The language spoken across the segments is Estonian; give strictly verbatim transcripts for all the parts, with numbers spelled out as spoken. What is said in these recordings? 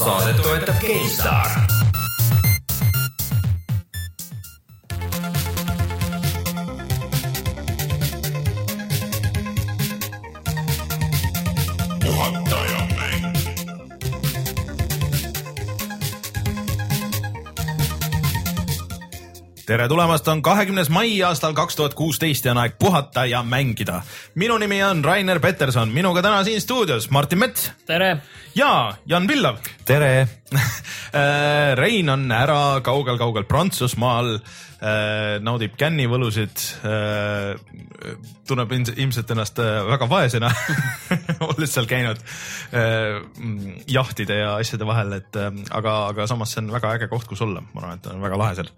Saadet toetab GameStar. Tere tulemast, on kahekümnes mai aastal kaks tuhat kuusteist ja on aeg puhata ja mängida. Minu nimi on Rainer Peterson, minuga täna siin stuudios Martin Mets. Tere! Ja Jan Villav. Tere! Rein on ära kaugel-kaugel Prantsusmaal, naudib kännivõlusid, tunneb ilmselt ennast väga vaesena, olles seal käinud jahtide ja asjade vahel, et, aga, aga samas see on väga äge koht, kus olla. Ma arvan, et on väga lahe seal.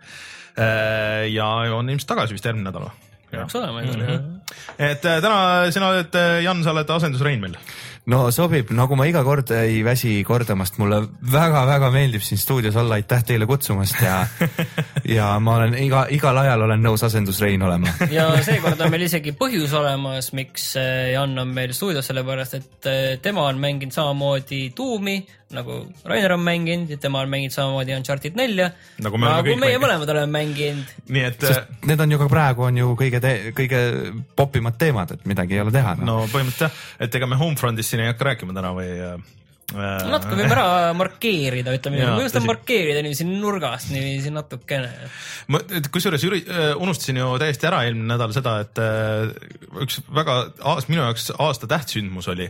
Ja on ilmselt tagasi vist järgmine nädala. Peaks olema. Mm-hmm. Et täna sina oled, Jan, sa oled asendus Rein meil. No sobib, nagu ma iga kord ei väsi kordamast, mulle väga-väga meeldib siin stuudios olla, aitäh teile kutsumast ja, ja ma olen iga, igal ajal olen nõus asendus Rein olema. Ja seekord on meil isegi põhjus olemas, miks Jan on meil stuudios, sellepärast et tema on mänginud samamoodi Doomi, nagu Rainer on mänginud ja tema on mänginud samamoodi Uncharted nelja, nagu me nagu meie mõlemad oleme mänginud. Nii et sest need on ju ka praegu on ju kõige, te, kõige popimad teemad, et midagi ei ole teha. No, no põhimõtteliselt, et ega me Homefrontist siin ei hakka rääkima täna või... Äh, natuke võime ära markeerida, ütleme, või just on markeerida niiviisi nurgast, niiviisi natukene. Ma, kusjuures unustasin ju täiesti ära eelmine nädal seda, et üks väga aast, minu jaoks aasta tähtsündmus oli,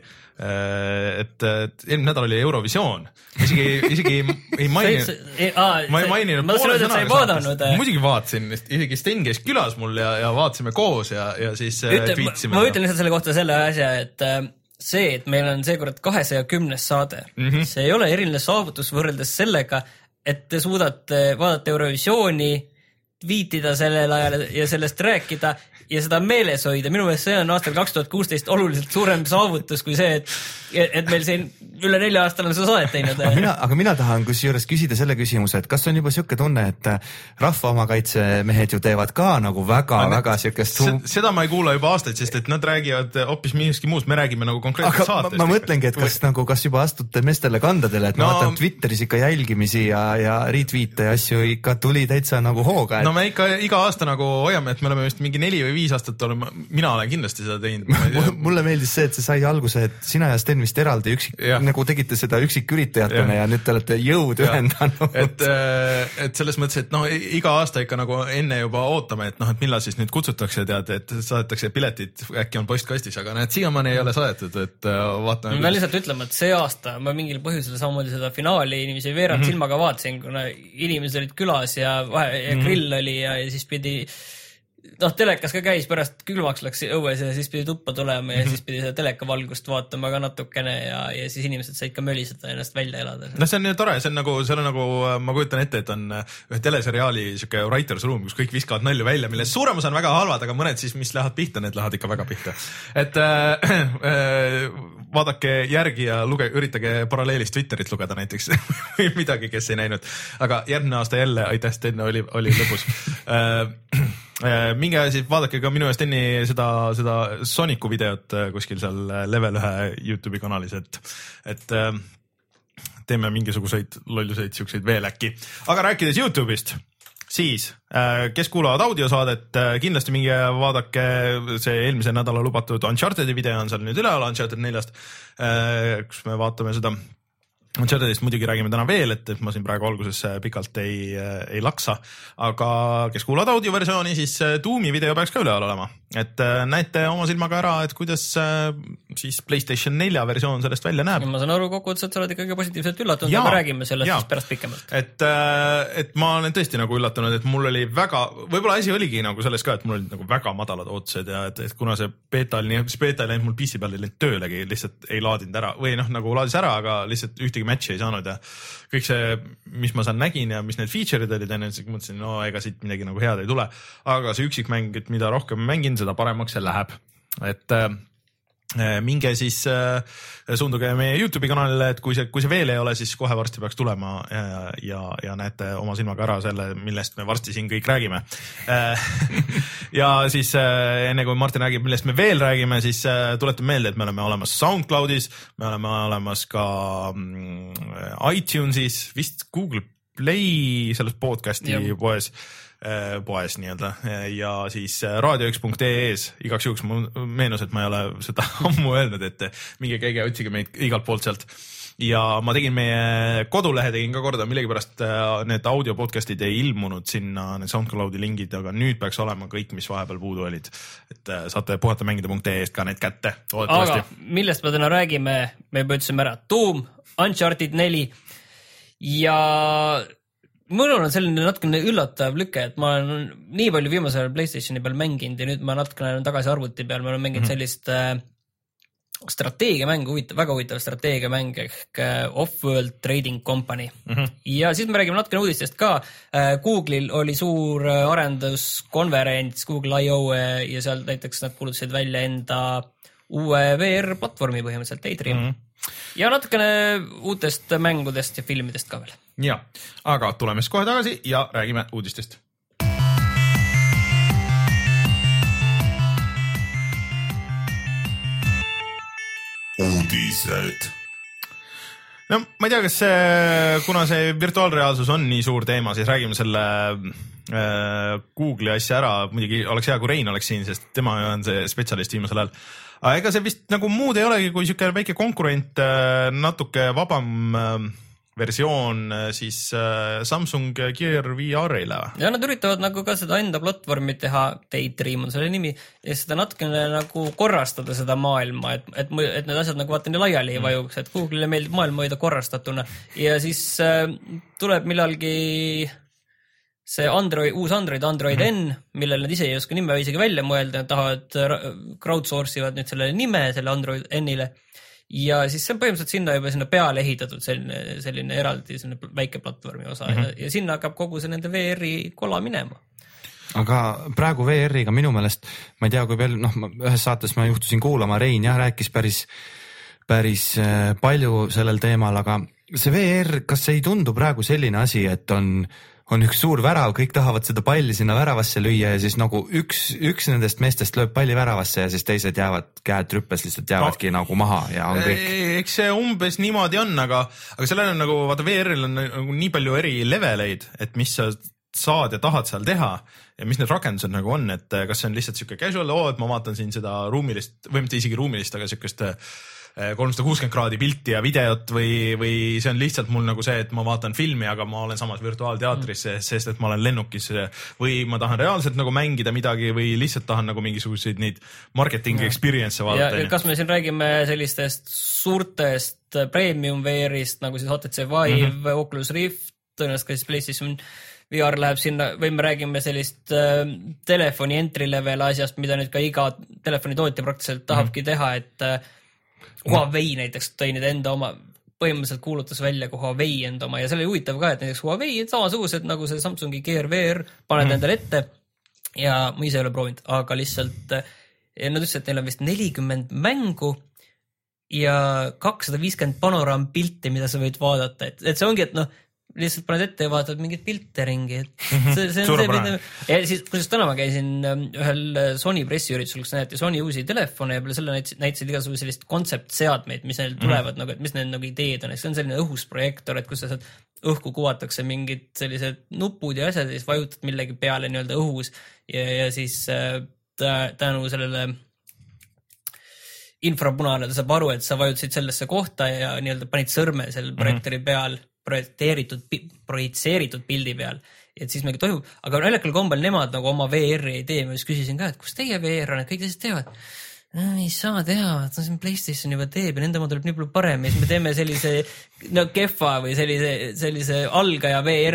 et, et eelmine nädal oli Eurovisioon. Isegi, isegi ei maininud, ma ei maininud poole sõnaga. Muidugi vaatasin, isegi Sten käis külas mul ja, ja vaatasime koos ja, ja siis Ütle, tweetsime. Ma, ma ütlen lihtsalt selle kohta selle asja, et see, et meil on seekord kahesaja kümnes saade, mm-hmm. see ei ole eriline saavutus võrreldes sellega, et te suudate vaadata Eurovisiooni, viitida sellel ajal ja sellest rääkida ja seda meeles hoida. Minu meelest see on aastal kaks tuhat kuusteist oluliselt suurem saavutus kui see, et, et meil siin üle nelja aastal on see saadet teinud. Aga mina, aga mina tahan kusjuures küsida selle küsimuse, et kas on juba siuke tunne, et rahva omakaitsemehed ju teevad ka nagu väga, aga väga siukest... Seda ma ei kuula juba aastaid, sest et nad räägivad hoopis millestki muust, me räägime nagu konkreetselt saatest. Ma, ma mõtlengi, et kas, nagu, kas juba astute meestele kandadele, et no, ma vaatan Twitteris ikka jälgimisi ja, ja retweete ja asju ikka tuli täitsa nagu hooga. Et... No me ikka iga aasta nagu hoiame, et me oleme just mingi neli või viis aastat olema, mina olen kindlasti seda teinud. Mulle meeldis see, et see sai alguse, et sina ja Sten vist eraldi üksik, nagu tegite seda üksiküritajatena ja. ja nüüd te olete jõud ja. ühendanud. Et, et selles mõttes, et noh, iga aasta ikka nagu enne juba ootame, et noh, et millal siis nüüd kutsutakse, tead, et saadetakse piletid, äkki on postkastis, aga näed, siiamaani ei ole saadetud, et vaatame. Ma lihtsalt ütlema, et see aasta ma mingil põhjusel samamoodi seda finaali inimesi veerand mm -hmm. silmaga vaatasin, kuna inimesed olid külas ja, vahe, ja grill mm -hmm. oli ja, ja siis pidi noh, telekas ka käis, pärast külmaks läks õues ja siis pidi tuppa tulema ja mm -hmm. siis pidi seda telekavalgust vaatama ka natukene ja, ja siis inimesed said ka möliseda ennast välja elada. No see on ju tore, see on nagu, see on nagu, ma kujutan ette, et on ühe teleseriaali siuke writers room, kus kõik viskavad nalju välja, milles suurem osa on väga halvad, aga mõned siis, mis lähevad pihta, need lähevad ikka väga pihta. Et äh, vaadake järgi ja luge, üritage paralleelist Twitterit lugeda näiteks või midagi, kes ei näinud. Aga järgmine aasta jälle, aitäh, Sten, oli, oli lõbus. Minge siis vaadake ka minu ja Steni seda, seda Sooniku videot kuskil seal Level ühe YouTube'i kanalis, et, et teeme mingisuguseid lolluseid siukseid veel äkki. Aga rääkides YouTube'ist, siis kes kuulavad audiosaadet, kindlasti minge vaadake see eelmise nädala lubatud Uncharted'i video on seal nüüd üleval Uncharted neljast, kus me vaatame seda Uncharted'ist muidugi räägime täna veel, et, et ma siin praegu alguses pikalt ei, ei laksa, aga kes kuulavad audioversiooni, siis Doomi video peaks ka üleval olema. Et näete oma silmaga ära, et kuidas siis PlayStation nelja versioon sellest välja näeb. Ma saan aru kokkuvõttes, et sa oled ikkagi positiivselt üllatunud ja me räägime sellest ja. Siis pärast pikemalt. Et, et ma olen tõesti nagu üllatunud, et mul oli väga, võib-olla asi oligi nagu selles ka, et mul olid nagu väga madalad ootused ja et, et kuna see beta oli, see beta ei läinud mul P C peal ei läinud töölegi, lihtsalt ei laadinud ära või noh, nagu laadis ära, aga lihtsalt ühtegi matchi ei saanud ja kõik see, mis ma seal nägin ja mis need feature'id olid, enne siis mõtlesin, no ega siit midagi nagu head ei tule, aga see üksikmäng, et mida rohkem mängin, seda paremaks see läheb. Et minge siis äh, suunduge meie YouTube'i kanalile, et kui see, kui see veel ei ole, siis kohe varsti peaks tulema ja, ja, ja näete oma silmaga ära selle, millest me varsti siin kõik räägime. Ja siis äh, enne kui Martin räägib, millest me veel räägime, siis äh, tuletan meelde, et me oleme olemas SoundCloudis, me oleme olemas ka mm, iTunesis, vist Google Play selles podcasti ja. poes. poes nii-öelda ja siis raadio üks punkt ee-s igaks juhuks mul meenus, et ma ei ole seda ammu öelnud, et minge käige, otsige meid igalt poolt sealt ja ma tegin meie kodulehe tegin ka korda, millegipärast need audio podcastid ei ilmunud sinna, need SoundCloudi lingid, aga nüüd peaks olema kõik, mis vahepeal puudu olid, et saate puhata mängida punkt ee-st ka need kätte. Aga millest me täna räägime, me juba ütlesime ära Doom, Uncharted neli ja mul on selline natukene üllatav lüke, et ma olen nii palju viimasel PlayStationi peal mänginud ja nüüd ma natukene olen tagasi arvuti peal, ma olen mänginud sellist äh, strateegiamäng, huvitav, väga huvitav strateegiamäng ehk äh, Off-World Trading Company. Mm-hmm. Ja siis me räägime natukene uudistest ka. Äh, Google'il oli suur äh, arenduskonverents Google I O äh, ja seal näiteks nad kuulutasid välja enda uue V R-platvormi põhimõtteliselt, Daydream. Mm-hmm. Ja natukene uutest mängudest ja filmidest ka veel. Ja, aga tuleme siis kohe tagasi ja räägime uudistest. Uudised. No ma ei tea, kas see, kuna see virtuaalreaalsus on nii suur teema, siis räägime selle äh, Google'i asja ära. Muidugi oleks hea, kui Rein oleks siin, sest tema on see spetsialist viimasel ajal. Aga ega see vist nagu muud ei olegi, kui siuke väike konkurent, natuke vabam versioon siis Samsung Gear V R-ile. Ja nad üritavad nagu ka seda enda platvormi teha, Daydream on selle nimi, ja seda natukene nagu korrastada seda maailma, et, et, et need asjad nagu vaata nii laiali ei vajuks, et Google'ile meeldib maailma hoida korrastatuna. Ja siis äh, tuleb millalgi see Android, uus Android, Android mm-hmm. N, millele nad ise ei oska nime isegi välja mõelda, nad tahavad crowdsource ivad nüüd sellele nime, selle Android N-ile ja siis see on põhimõtteliselt sinna juba sinna peale ehitatud selline, selline eraldi selline väike platvormi osa mm-hmm. ja, ja sinna hakkab kogu see nende V R-i kola minema. Aga praegu V R-iga minu meelest, ma ei tea, kui veel, noh, ühes saates ma juhtusin kuulama, Rein jah, rääkis päris, päris palju sellel teemal, aga see V R, kas ei tundu praegu selline asi, et on on üks suur värav, kõik tahavad seda palli sinna väravasse lüüa ja siis nagu üks, üks nendest meestest lööb palli väravasse ja siis teised jäävad, käed rüppes lihtsalt jäävadki no, nagu maha ja on kõik. Eks see umbes niimoodi on, aga, aga sellel on nagu, vaata V R-il on nagu nii palju eri leveleid, et mis sa saad ja tahad seal teha ja mis need rakendused nagu on, et kas see on lihtsalt siuke casual, oo, et ma vaatan siin seda ruumilist, või mitte isegi ruumilist, aga siukest kolmsada kuuskümmend kraadi pilti ja videot või, või see on lihtsalt mul nagu see, et ma vaatan filmi, aga ma olen samas virtuaalteatris, sest et ma olen lennukis või ma tahan reaalselt nagu mängida midagi või lihtsalt tahan nagu mingisuguseid neid marketing experience vaadata. Ja kas me siin räägime sellistest suurtest premium V R-ist nagu siis H T C Vive, mm-hmm. Oculus Rift, tõenäoliselt ka siis PlayStation V R läheb sinna või me räägime sellist äh, telefoni entry level asjast, mida nüüd ka iga telefonitootja praktiliselt tahabki mm-hmm. teha, et äh, Huawei näiteks tõi nüüd enda oma, põhimõtteliselt kuulutas välja kui Huawei enda oma ja selle huvitav ka, et näiteks Huawei on samasugused nagu see Samsungi Gear V R, paned mm. endale ette ja ma ise ei ole proovinud, aga lihtsalt nad ütlesid, et neil on vist nelikümmend mängu ja kakssada viiskümmend panorampilti, mida sa võid vaadata, et, et see ongi, et noh, lihtsalt paned ette ja vaatad mingit pilte ringi, et see, see on see, ja siis, kuidas täna ma käisin ühel Sony pressiüritusel, kus näeti Sony uusi telefone ja peale selle näitasid, näitasid igasugune sellist kontseptseadmeid, mis neil tulevad, mm. nagu, et mis neil nagu ideed on, see on selline õhusprojektor, et kus sa saad õhku kuvatakse mingid sellised nupud ja asjad ja siis vajutad millegi peale nii-öelda õhus ja, ja siis tänu sellele infrapunale ta saab aru, et sa vajutasid sellesse kohta ja nii-öelda panid sõrme selle projektori peal projekteeritud, projitseeritud pildi peal, et siis mingi toimub, aga naljakal kombel nemad nagu oma V R-i ei tee, ma just küsisin ka, et kus teie V R on, et kõik teised teevad, no, ei saa teha, et no, PlayStation juba teeb ja nende oma tuleb nii palju parem ja siis me teeme sellise no, kehva või sellise, sellise algaja V R-i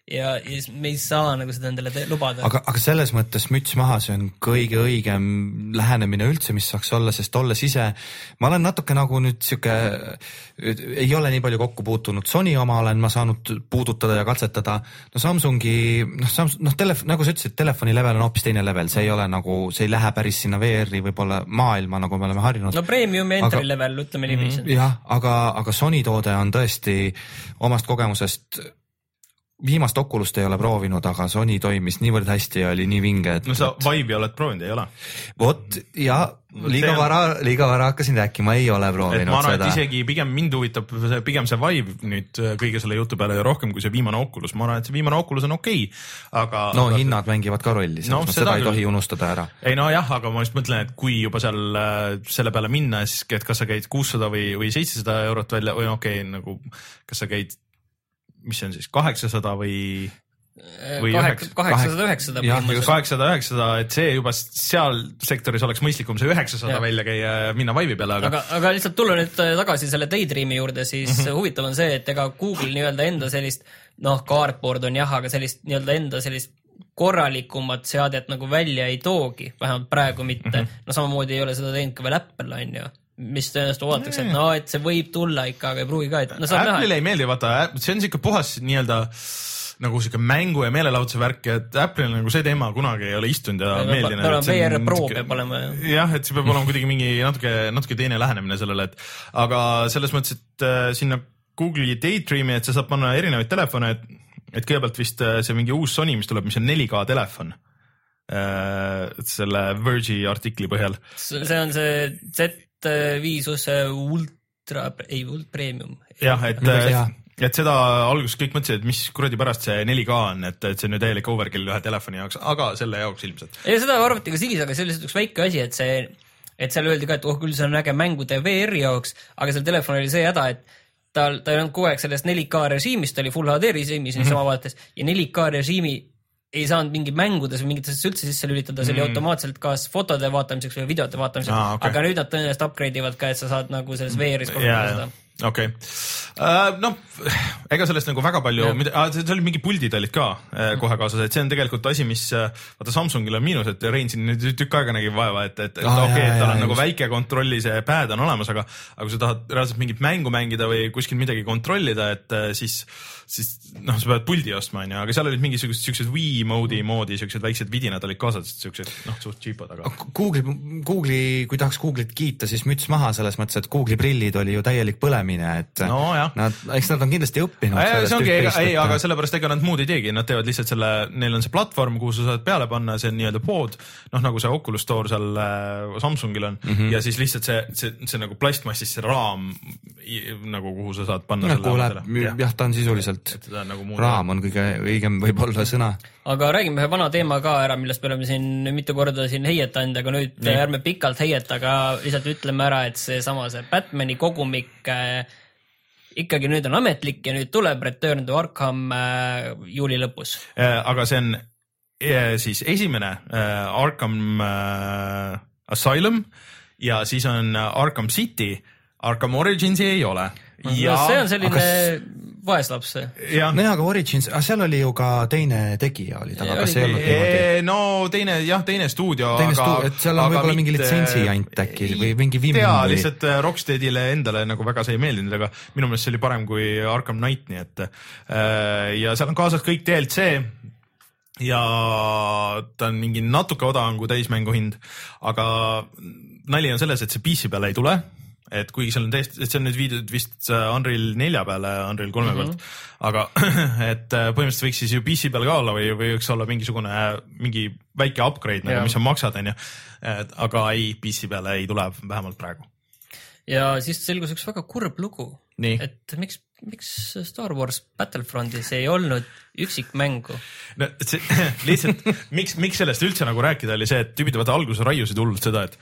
ja, ja siis me ei saa nagu seda endale lubada. aga, aga selles mõttes müts maha, see on kõige õigem lähenemine üldse, mis saaks olla, sest olles ise, ma olen natuke nagu nüüd siuke, ei ole nii palju kokku puutunud, Sony oma olen ma saanud puudutada ja katsetada, no Samsungi, noh, Samsung, noh, telef-, nagu sa ütlesid, telefoni level on hoopis teine level, see ei ole nagu, see ei lähe päris sinna V R-i võib-olla maailma, nagu me oleme harjunud. No premium ja entry aga, level, ütleme nii viis. jah, aga, aga Sony toode on tõesti omast kogemusest, viimast Oculust ei ole proovinud, aga Sony toimis niivõrd hästi ja oli nii vinge, et no sa Vive'i oled proovinud, ei ole? Vot, ja liiga on... vara, liiga vara hakkasin rääkima, ei ole proovinud ma arvan, seda. Et isegi pigem mind huvitab see, pigem see Vive nüüd kõige selle jutu peale rohkem kui see viimane Oculus. Ma arvan, et see viimane Oculus on okei, aga... No aga... hinnad mängivad ka rolli, no, seda, seda ei tohi unustada ära. Ei no jah, aga ma just mõtlen, et kui juba seal selle peale minna, siis et kas sa käid kuussada või, või seitsesada eurot välja või okei, okay, nagu kas sa käid mis see on siis, kaheksasada või, või kaheksasada üheksasada kaheksasada üheksasada, et see juba seal sektoris oleks mõistlikum see üheksasada ja. välja käia ja minna Vive'i peale. Aga... Aga, aga lihtsalt tulla nüüd tagasi selle Daydreami juurde, siis mm -hmm. huvitav on see, et ega Google nii-öelda enda sellist, noh, cardboard on jah, aga sellist nii-öelda enda sellist korralikumat seadet nagu välja ei toogi, vähemalt praegu mitte. Mm -hmm. No samamoodi ei ole seda teinud ka veel Apple, on ju. Mis tõenäoliselt oodatakse, et no, et see võib tulla ikka, aga ei pruugi ka, et no saab näha. Apple'ile ei meeldi, vaata, see on siuke puhas nii-öelda nagu siuke mängu ja meelelahutuse värk, et Apple'il nagu see teema kunagi ei ole istunud ja, ja meeldinud. Tal on V R Pro peab olema. Jah, et see peab olema kuidagi mingi natuke, natuke teine lähenemine sellele, et aga selles mõttes, et äh, sinna Google'i Daydreami, et sa saad panna erinevaid telefone, et, et kõigepealt vist see mingi uus Sony, mis tuleb, mis on neli K telefon. Äh, selle Verge'i artikli põhjal. See on see Z viisus ultra, ei, ultra premium. Jah, et, et seda alguses kõik mõtlesid, et mis kuradi pärast see neli K on, et, et see on ju täielik overkill ühe telefoni jaoks, aga selle jaoks ilmselt. Ja seda arvati ka siis, aga see oli lihtsalt üks väike asi, et see, et seal öeldi ka, et oh küll see on äge mängude V R-i jaoks, aga seal telefonil oli see häda, et tal, ta ei olnud kogu aeg sellest neli K režiimist, ta oli Full H D režiimis mm -hmm. sama vaates ja neli K režiimi ei saanud mingi mängudes või mingites üldse sisse lülitada, see oli mm. automaatselt kas fotode vaatamiseks või videote vaatamiseks, ah, okay. aga nüüd nad tõenäoliselt upgrade ivad ka, et sa saad nagu selles V R-is kasutada seda. Okei okay. uh,, noh, ega sellest nagu väga palju, ah, see oli mingi puldid olid ka uh, kohe kaasas, et see on tegelikult asi, mis vaata Samsungil on miinus, et Rein siin nüüd tükk aega nägi vaeva, et, et, et ah, okei okay,, et tal on nagu just. Väike kontrolli see pad on olemas, aga, aga kui sa tahad reaalselt mingit mängu mängida või kuskil midagi kontrollida, et siis siis noh, sa pead puldi ostma, on ju, aga seal olid mingisugused siuksed Wii mode'i moodi, siuksed väiksed vidinad olid kaasas, siuksed, noh, suht cheapod, aga. Google, Google'i, kui tahaks Google'it kiita, siis müts maha selles mõttes, et Google'i prillid oli ju täielik põlemine, et no, nad, eks nad on kindlasti õppinud. Ei, ongi, ega, ei, aga sellepärast ega nad muud ei teegi, nad teevad lihtsalt selle, neil on see platvorm, kuhu sa saad peale panna, see on nii-öelda pood, noh, nagu see Oculus Store seal äh, Samsungil on mm -hmm. ja siis lihtsalt see, see, see nagu plastmassist see raam nagu, kuhu sa saad panna no, selle. Läheb, jah, ta on sisuliselt Nagu raam on kõige õigem võib-olla sõna. Aga räägime ühe vana teema ka ära, millest me oleme siin mitu korda siin heietanud, aga nüüd Nii. ärme pikalt heieta, aga lihtsalt ütleme ära, et see sama see Batmani kogumik äh, ikkagi nüüd on ametlik ja nüüd tuleb Return to Arkham äh, juuli lõpus. Äh, aga see on äh, siis esimene äh, Arkham äh, Asylum ja siis on Arkham City, Arkham Originsi ei ole. Ja, no, see on selline kas... vaeslaps. No aga Origins, seal oli ju ka teine tegija oli taga, kas ei olnud niimoodi? No teine, jah, teine stuudio, teine aga... Stu... et seal on võib-olla mingi litsentsi jant äkki või mingi vimm. Tea, või... lihtsalt Rocksteadile endale nagu väga see ei meeldinud, aga minu meelest see oli parem kui Arkham Knight, nii et ja seal on kaasas kõik D L C ja ta on mingi natuke odavam kui täismängu hind, aga nali on selles, et see P C peale ei tule. Et kuigi seal on täiesti, et see on nüüd viidud vist Unreal nelja peale, Unreal kolme mm -hmm. pealt, aga et põhimõtteliselt võiks siis ju P C peal ka olla või, või võiks olla mingisugune, mingi väike upgrade, nagu, mis on maksad, on ju. Aga ei, P C peale ei tule vähemalt praegu. Ja siis selgus üks väga kurb lugu, Nii. et miks, miks Star Wars Battlefrontis ei olnud üksikmängu? No see, lihtsalt, miks, miks sellest üldse nagu rääkida oli see, et tüübid vaata alguses raiusid hullult seda, et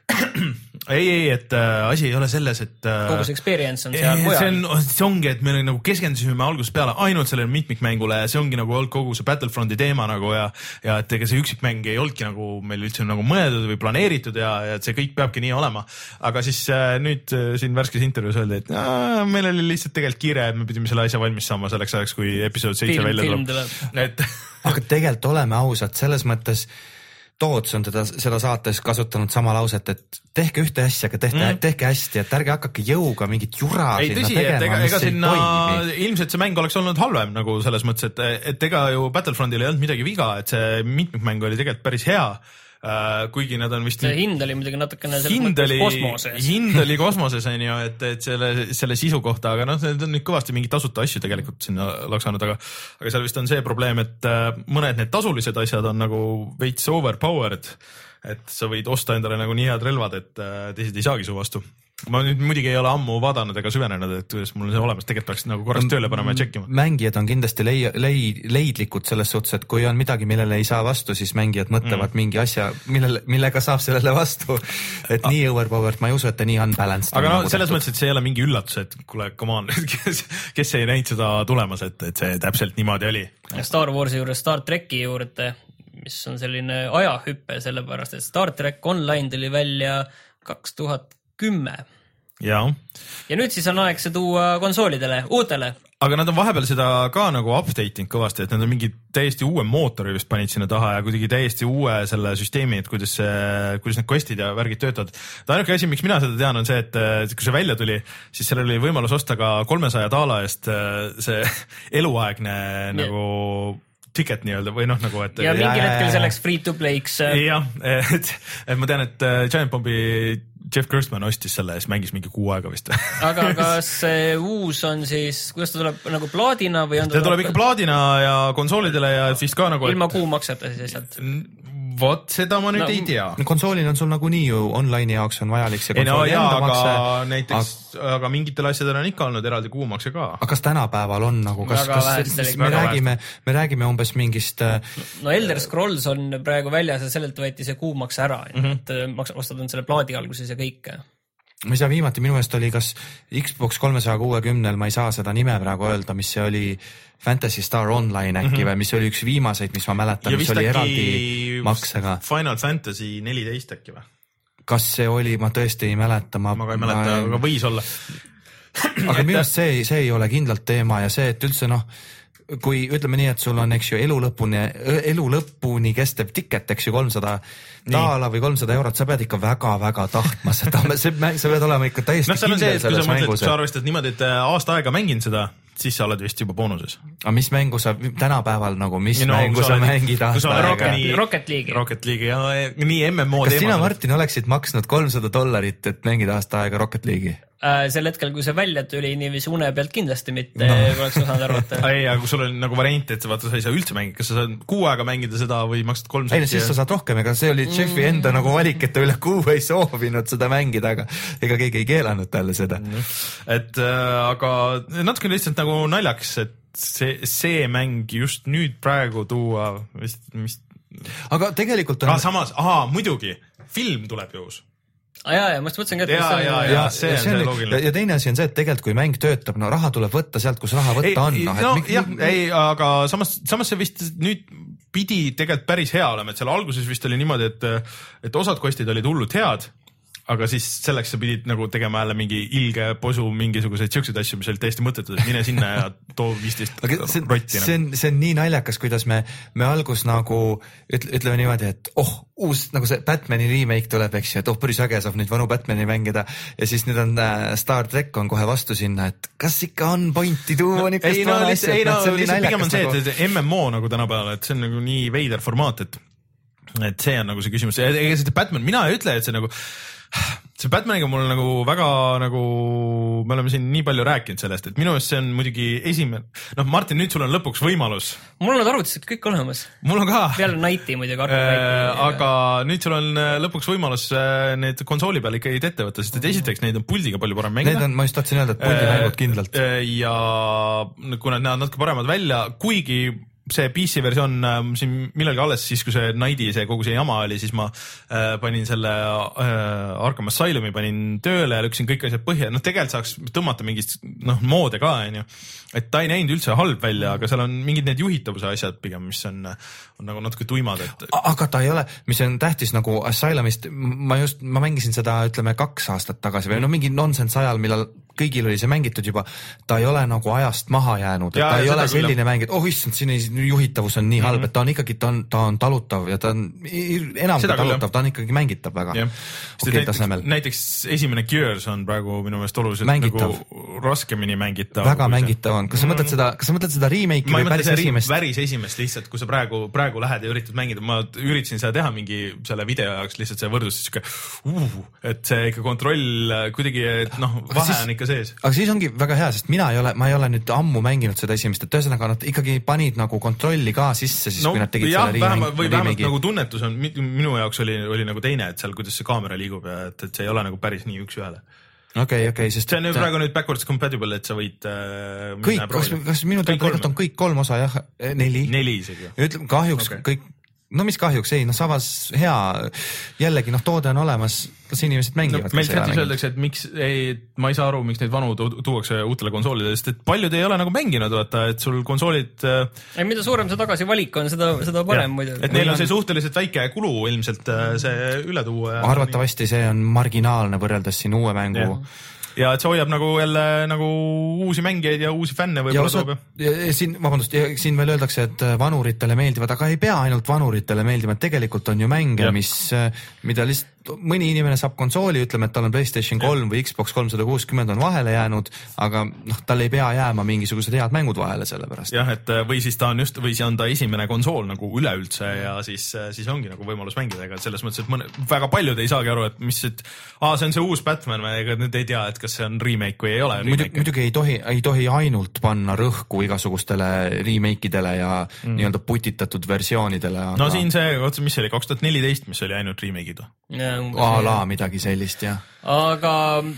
ei, ei, et äh, asi ei ole selles, et äh, kogu see experience on seal mujal. See, on, see ongi, et me nagu keskendusime algusest peale ainult sellele mitmikmängule ja see ongi nagu olnud kogu see Battlefronti teema nagu ja, ja et ega see üksikmäng ei olnudki nagu meil üldse nagu mõeldud või planeeritud ja, ja et see kõik peabki nii olema. Aga siis äh, nüüd äh, siin värskes intervjuus öeldi, et äh, meil oli lihtsalt tegelikult kiire, et me pidime selle asja valmis saama selleks ajaks, kui episood seitse välja tuleb. Et... aga tegelikult oleme ausad, selles mõttes Toots on teda, seda saates kasutanud sama lauset, et tehke ühte asja, aga tehke, mm. tehke hästi, et ärge hakake jõuga mingit jura ei, sinna tõsi, tegema, ega, mis ega ei sinna, toimi. Ilmselt see mäng oleks olnud halvem nagu selles mõttes, et, et ega ju Battlefrontil ei olnud midagi viga, et see mitmikmäng oli tegelikult päris hea. Uh, kuigi nad on vist see hind oli muidugi natukene hind oli, kosmoses hind oli kosmoses on ju, et, et selle, selle sisu kohta, aga noh, need on nüüd kõvasti mingeid tasuta asju tegelikult sinna laksanud, aga aga seal vist on see probleem, et uh, mõned need tasulised asjad on nagu veits overpowered, et sa võid osta endale nagu nii head relvad, et uh, teised ei saagi su vastu. Ma nüüd muidugi ei ole ammu vaadanud ega süvenenud, et kuidas mul on see olemas, tegelikult peaks nagu korraks tööle panema ja tšekkima. Mängijad on kindlasti lei, lei, leidlikud selles suhtes, et kui on midagi, millele ei saa vastu, siis mängijad mõtlevad mm. mingi asja, millele, millega saab sellele vastu. Et nii overpowered, ma ei usu, et ta nii unbalanced. Aga no nagu selles mõttes, et see ei ole mingi üllatus, et kuule, come on, kes, kes ei näinud seda tulemas, et, et see täpselt niimoodi oli. Star Warsi juurde, Star Treki juurde, mis on selline ajahüppe, sellepärast, et Star Trek Online tuli välja kaks tuhat kümme. Ja. ja nüüd siis on aeg see tuua konsoolidele, uutele. Aga nad on vahepeal seda ka nagu updating kõvasti, et nad on mingi täiesti uue mootori vist panid sinna taha ja kuidagi täiesti uue selle süsteemi, et kuidas, kuidas need questid ja värgid töötavad. Ta ainuke asi, miks mina seda tean, on see, et kui see välja tuli, siis seal oli võimalus osta ka kolmesaja daala eest see eluaegne ja. Nagu ticket nii-öelda või noh nagu, et ja mingil hetkel selleks free to play'ks. jah, et, et ma tean, et Giant Bombi Jeff Gerstmann ostis selle ja siis mängis mingi kuu aega vist. aga kas see uus on siis, kuidas ta tuleb nagu plaadina või on ta tuleb ikka plaadina ja konsoolidele ja vist ka nagu ilma et... kuumakseta siis asjad? Vot seda ma nüüd no, ei tea. Konsoolil on sul nagunii ju online'i jaoks on vajalik see konsooli no, enda aga makse. Näiteks, aga... aga mingitel asjadel on ikka olnud eraldi kuumakse ka. Aga kas tänapäeval on nagu, kas, kas me räägime, me räägime umbes mingist... No Elder Scrolls on praegu väljas ja sellelt võeti see kuumakse ära, mm-hmm. et maks, ostad on selle plaadi alguses ja kõike. Ma ei saa viimati, minu eest oli kas Xbox kolmesaja kuuekümnel, ma ei saa seda nime praegu öelda, mis see oli Fantasy Star Online äkki mm-hmm. või mis oli üks viimaseid, mis ma mäletan, mis oli eraldi maksega. Final Fantasy neliteist äkki või? Kas see oli, ma tõesti ei mäleta. Ma, ma ka ei mäleta, ma... aga võis olla. aga minu eest see, see ei ole kindlalt teema ja see, et üldse noh, kui ütleme nii, et sul on, eks ju, elu lõpuni, elu lõpuni kestev ticket, eks ju, kolmsada daala või kolmsada eurot, sa pead ikka väga-väga tahtma seda, sa pead olema ikka täiesti no, kindel see, selles mängus. Kui sa arvestad niimoodi, et aasta aega mängin seda, siis sa oled vist juba boonuses. aga mis mängu sa tänapäeval nagu, mis no, mängu sa, sa mängid aasta aega? Rocket, Rocket League'i. Rocket League'i ja nii M M O kas sina, Martin, oleksid maksnud kolmsada dollarit, et mängida aasta aega Rocket League'i? Äh, sel hetkel, kui see välja tuli niiviisi une pealt kindlasti mitte no. Oleks osanud arvata. ei, aga kui sul on nagu variant, et sa, vaata, sa ei saa üldse mängida, kas sa saad kuu aega mängida seda või maksad kolm ei, siis ja... sa saad rohkem, ega see oli Jeffi mm. enda nagu valik, et ta üle kuu ei soovinud seda mängida, aga ega keegi ei keelanud talle seda. et äh, aga natuke lihtsalt nagu naljaks, et see, see mäng just nüüd praegu tuua vist, mis... aga tegelikult on... Ah, samas, aha, muidugi, film tuleb juhus. Ah, jaa, ja ma just mõtlesin ka, et ja, ja, ja, ja, see on see loogiline. Ja teine asi on see, et tegelikult kui mäng töötab, no raha tuleb võtta sealt, kus raha võtta ei, on. No, no et, jah, ei, aga samas, samas see vist nüüd pidi tegelikult päris hea olema, et seal alguses vist oli niimoodi, et, et osad questid olid hullult head, aga siis selleks sa pidid nagu tegema jälle mingi ilge posu mingisuguseid siukseid asju, mis olid täiesti mõttetud, et mine sinna ja too viisteist see, rotti. See on, see on nii naljakas, kuidas me, me algus nagu ütle, ütleme niimoodi, et oh, uus nagu see Batmani remake tuleb, eks ju, et oh, päris äge saab nüüd vanu Batmani mängida ja siis nüüd on äh, Star Trek on kohe vastu sinna, et kas ikka on pointi tuua no, niisugust no, vana asja. Ei no, lihtsalt pigem on see, nagu... et M M O nagu tänapäeval, et see on nagu nii veider formaat, et, et see on nagu see küsimus. Ega see Batman, mina ei ütle, et see nagu see Batmaniga mul nagu väga nagu, me oleme siin nii palju rääkinud sellest, et minu eest see on muidugi esimene, noh Martin, nüüd sul on lõpuks võimalus. Mul on arvutised kõik olemas. Mul on ka. Peale Nighti muidugi. Äh, aga nüüd sul on lõpuks võimalus need konsooli peal ikkagi ette võtta, sest et esiteks neid on puldiga palju parem mängida. Need on, ma just tahtsin öelda, et puldi mängud kindlalt. Ja kui nad näevad natuke paremad välja, kuigi see P C versioon siin millalgi alles, siis kui see Nighti see kogu see jama oli, siis ma äh, panin selle äh, Arkham Asylumi panin tööle ja lüksin kõik asjad põhja, noh tegelikult saaks tõmmata mingist noh moode ka onju, et ta ei näinud üldse halb välja, aga seal on mingid need juhitavuse asjad pigem, mis on, on nagu natuke tuimad, et aga ta ei ole, mis on tähtis nagu Asylumist, ma just, ma mängisin seda ütleme kaks aastat tagasi või no mingi nonsense ajal, millal kõigil oli see mängitud juba, ta ei ole nagu ajast maha jäänud, et ja, ta ei ole selline küll. Mäng, et oh issand, siin juhitavus on nii halb, mm-hmm. et ta on ikkagi, ta on, ta on talutav ja ta on enam kui talutav, ta on ikkagi mängitav väga okei tasemel. Näiteks esimene Gears on praegu minu meelest oluliselt mängitav. Nagu raskemini mängitav. Väga mängitav on, kas sa mõtled seda, kas sa mõtled seda remake'i või päris esimest? Päris esimest lihtsalt, kui sa praegu, praegu lähed ja üritad mängida, ma üritasin seda teha mingi selle video jaoks lihtsalt see võrdlus, uh, et see ikka kontroll kuidagi, et noh, vahe on ikka sees. Aga siis ongi väga hea, sest mina ei ole, ma ei ole nüüd ammu mänginud seda esimest, et tõesõnaga nad ikkagi panid nagu kontrolli ka sisse, siis no, kui nad tegid jah, selle vähemalt, või vähemalt nagu tunnetus on, minu jaoks oli, oli nagu teine, et seal kuidas see kaamera liigub ja et, et see ei ole nagu päris nii üks ühele. Okei, okay, okei, okay, sest see on nüüd praegu nüüd backwards compatible, et sa võid äh, kõik, kas, kas minu tegelikult on kõik kolm osa, jah, neli? Neli isegi. Ütleme, kahjuks okay. kõik no mis kahjuks, ei, noh samas hea, jällegi noh, toode on olemas, kas inimesed mängivad no,? Meil chatis öeldakse, et miks, ei, ma ei saa aru, miks neid vanu tuuakse uutele konsoolidele, sest et paljud ei ole nagu mänginud, vaata, et sul konsoolid ei, mida suurem see tagasivalik on, seda, seda parem muidu. Et neil on see suhteliselt väike kulu ilmselt see üle tuua. Arvatavasti see on marginaalne võrreldes siin uue mängu ja. Ja et see hoiab nagu jälle nagu uusi mängijaid ja uusi fänne võib-olla toob. Ja siin, vabandust, siin veel öeldakse, et vanuritele meeldivad, aga ei pea ainult vanuritele meeldima, et tegelikult on ju mänge, mis, mida lihtsalt mõni inimene saab konsooli, ütleme, et tal on PlayStation kolm või Xbox kolmsada kuuskümmend on vahele jäänud, aga noh, tal ei pea jääma mingisugused head mängud vahele selle pärast. Jah, et või siis ta on just, või siis on ta esimene konsool nagu üleüldse ja siis, siis ongi nagu võimalus mängida, ega selles mõttes, et mõne, väga paljud ei saagi aru, et mis, et aa, see on see uus Batman, ega nüüd ei tea, et kas see on remake või ei ole remake. Muidugi ei tohi, ei tohi ainult panna rõhku igasugustele remake-idele ja mm. nii-öelda putitatud versioonidele. Aga... No siin see, mis oli, kaks tuhat neliteist, mis oli ainult remake-id või? A la midagi sellist, jah. Aga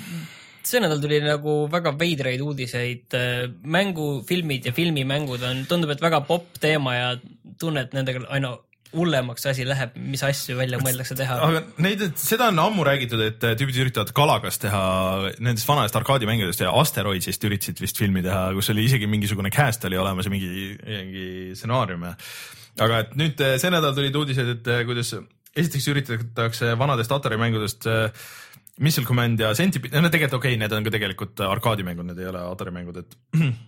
see nädal tuli nagu väga veidraid uudiseid. Mängufilmid ja filmimängud on, tundub, et väga popp teema ja tunned nendega aina hullemaks asi läheb, mis asju välja mõeldakse teha. Aga neid, seda on ammu räägitud, et tüübid üritavad Galagas teha nendest vanadest arkaadimängudest ja Asteroidsist üritasid vist filmi teha, kus oli isegi mingisugune cast oli olemas ja mingi, mingi stsenaarium. Aga et nüüd see nädal tulid uudised, et kuidas esiteks üritatakse vanadest Atari mängudest Missile Command ja Centipede, no tegelikult okei, okay, need on ka tegelikult arkaadimängud, need ei ole Atari mängud, et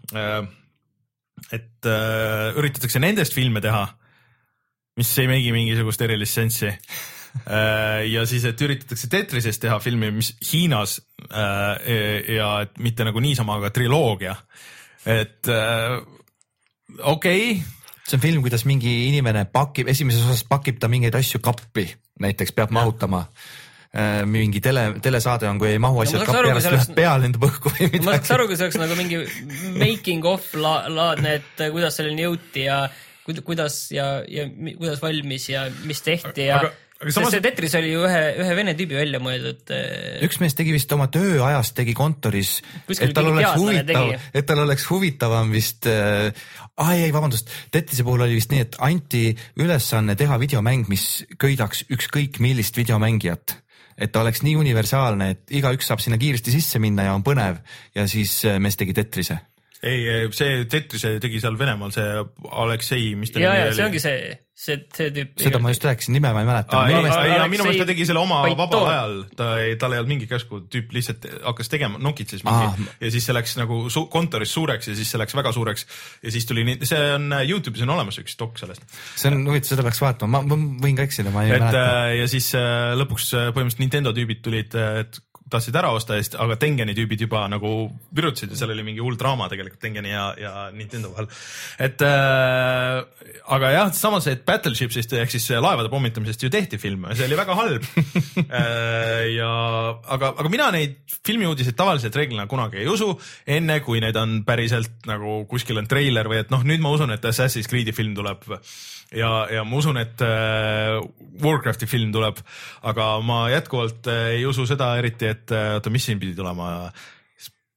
et äh, üritatakse nendest filme teha, mis ei mängi mingisugust erilist sensi äh, ja siis, et üritatakse Tetrisest teha filmi, mis Hiinas äh, ja et mitte nagu niisama, aga triloogia, et äh, okei okay. See on film, kuidas mingi inimene pakib, esimeses osas pakib ta mingeid asju kappi, näiteks peab mahutama. Mingi tele, telesaade on, kui ei mahu asjad no, kappi ära, siis läheb peal enda põhku või midagi. Ma saaks aru, kui see oleks nagu mingi making of la, laadne, et kuidas selleni jõuti ja kuidas, ja, ja kuidas valmis ja mis tehti ja aga, aga samas... see Tetris oli ju ühe, ühe vene tüübi välja mõeldud. Üks mees tegi vist oma tööajast, tegi kontoris, et tal, oleks huvitav, et tal oleks huvitavam vist äh, ah, ei, vabandust, Tetrise puhul oli vist nii, et anti ülesanne teha videomäng, mis köidaks ükskõik millist videomängijat. Et ta oleks nii universaalne, et igaüks saab sinna kiiresti sisse minna ja on põnev ja siis mees tegi Tetrise. Ei, see Tetrise tegi seal Venemaal, see Aleksei, mis ta ja, ja, see ongi see, see, see tüüp. Seda ma just rääkisin, nime ma ei mäleta. Aa, minu meelest ta, minu meelest ta tegi selle oma vaba ajal, ta ei, tal ei olnud mingi käsku, tüüp lihtsalt hakkas tegema, nokitses mingi Aa. ja siis see läks nagu su kontoris suureks ja siis see läks väga suureks ja siis tuli nii, see on YouTube'is on olemas üks dok sellest. See on huvitav, seda peaks vaatama, ma, ma võin ka eksida, ma ei et, mäleta. Ja siis lõpuks põhimõtteliselt Nintendo tüübid tulid, et tahtsid ära osta eest, aga Tengeni tüübid juba nagu virutasid ja seal oli mingi hull draama tegelikult Tengeni ja, ja Nintendo vahel. Et äh, aga jah, samas, et Battleshipsist ehk siis laevade pommitamisest ju tehti film, see oli väga halb äh, ja aga, aga mina neid filmiuudiseid tavaliselt reeglina kunagi ei usu, enne kui need on päriselt nagu kuskil on treiler või et noh, nüüd ma usun, et Assassin's Creed'i film tuleb ja, ja ma usun, et äh, Warcrafti film tuleb, aga ma jätkuvalt äh, ei usu seda eriti, et oota, mis siin pidi tulema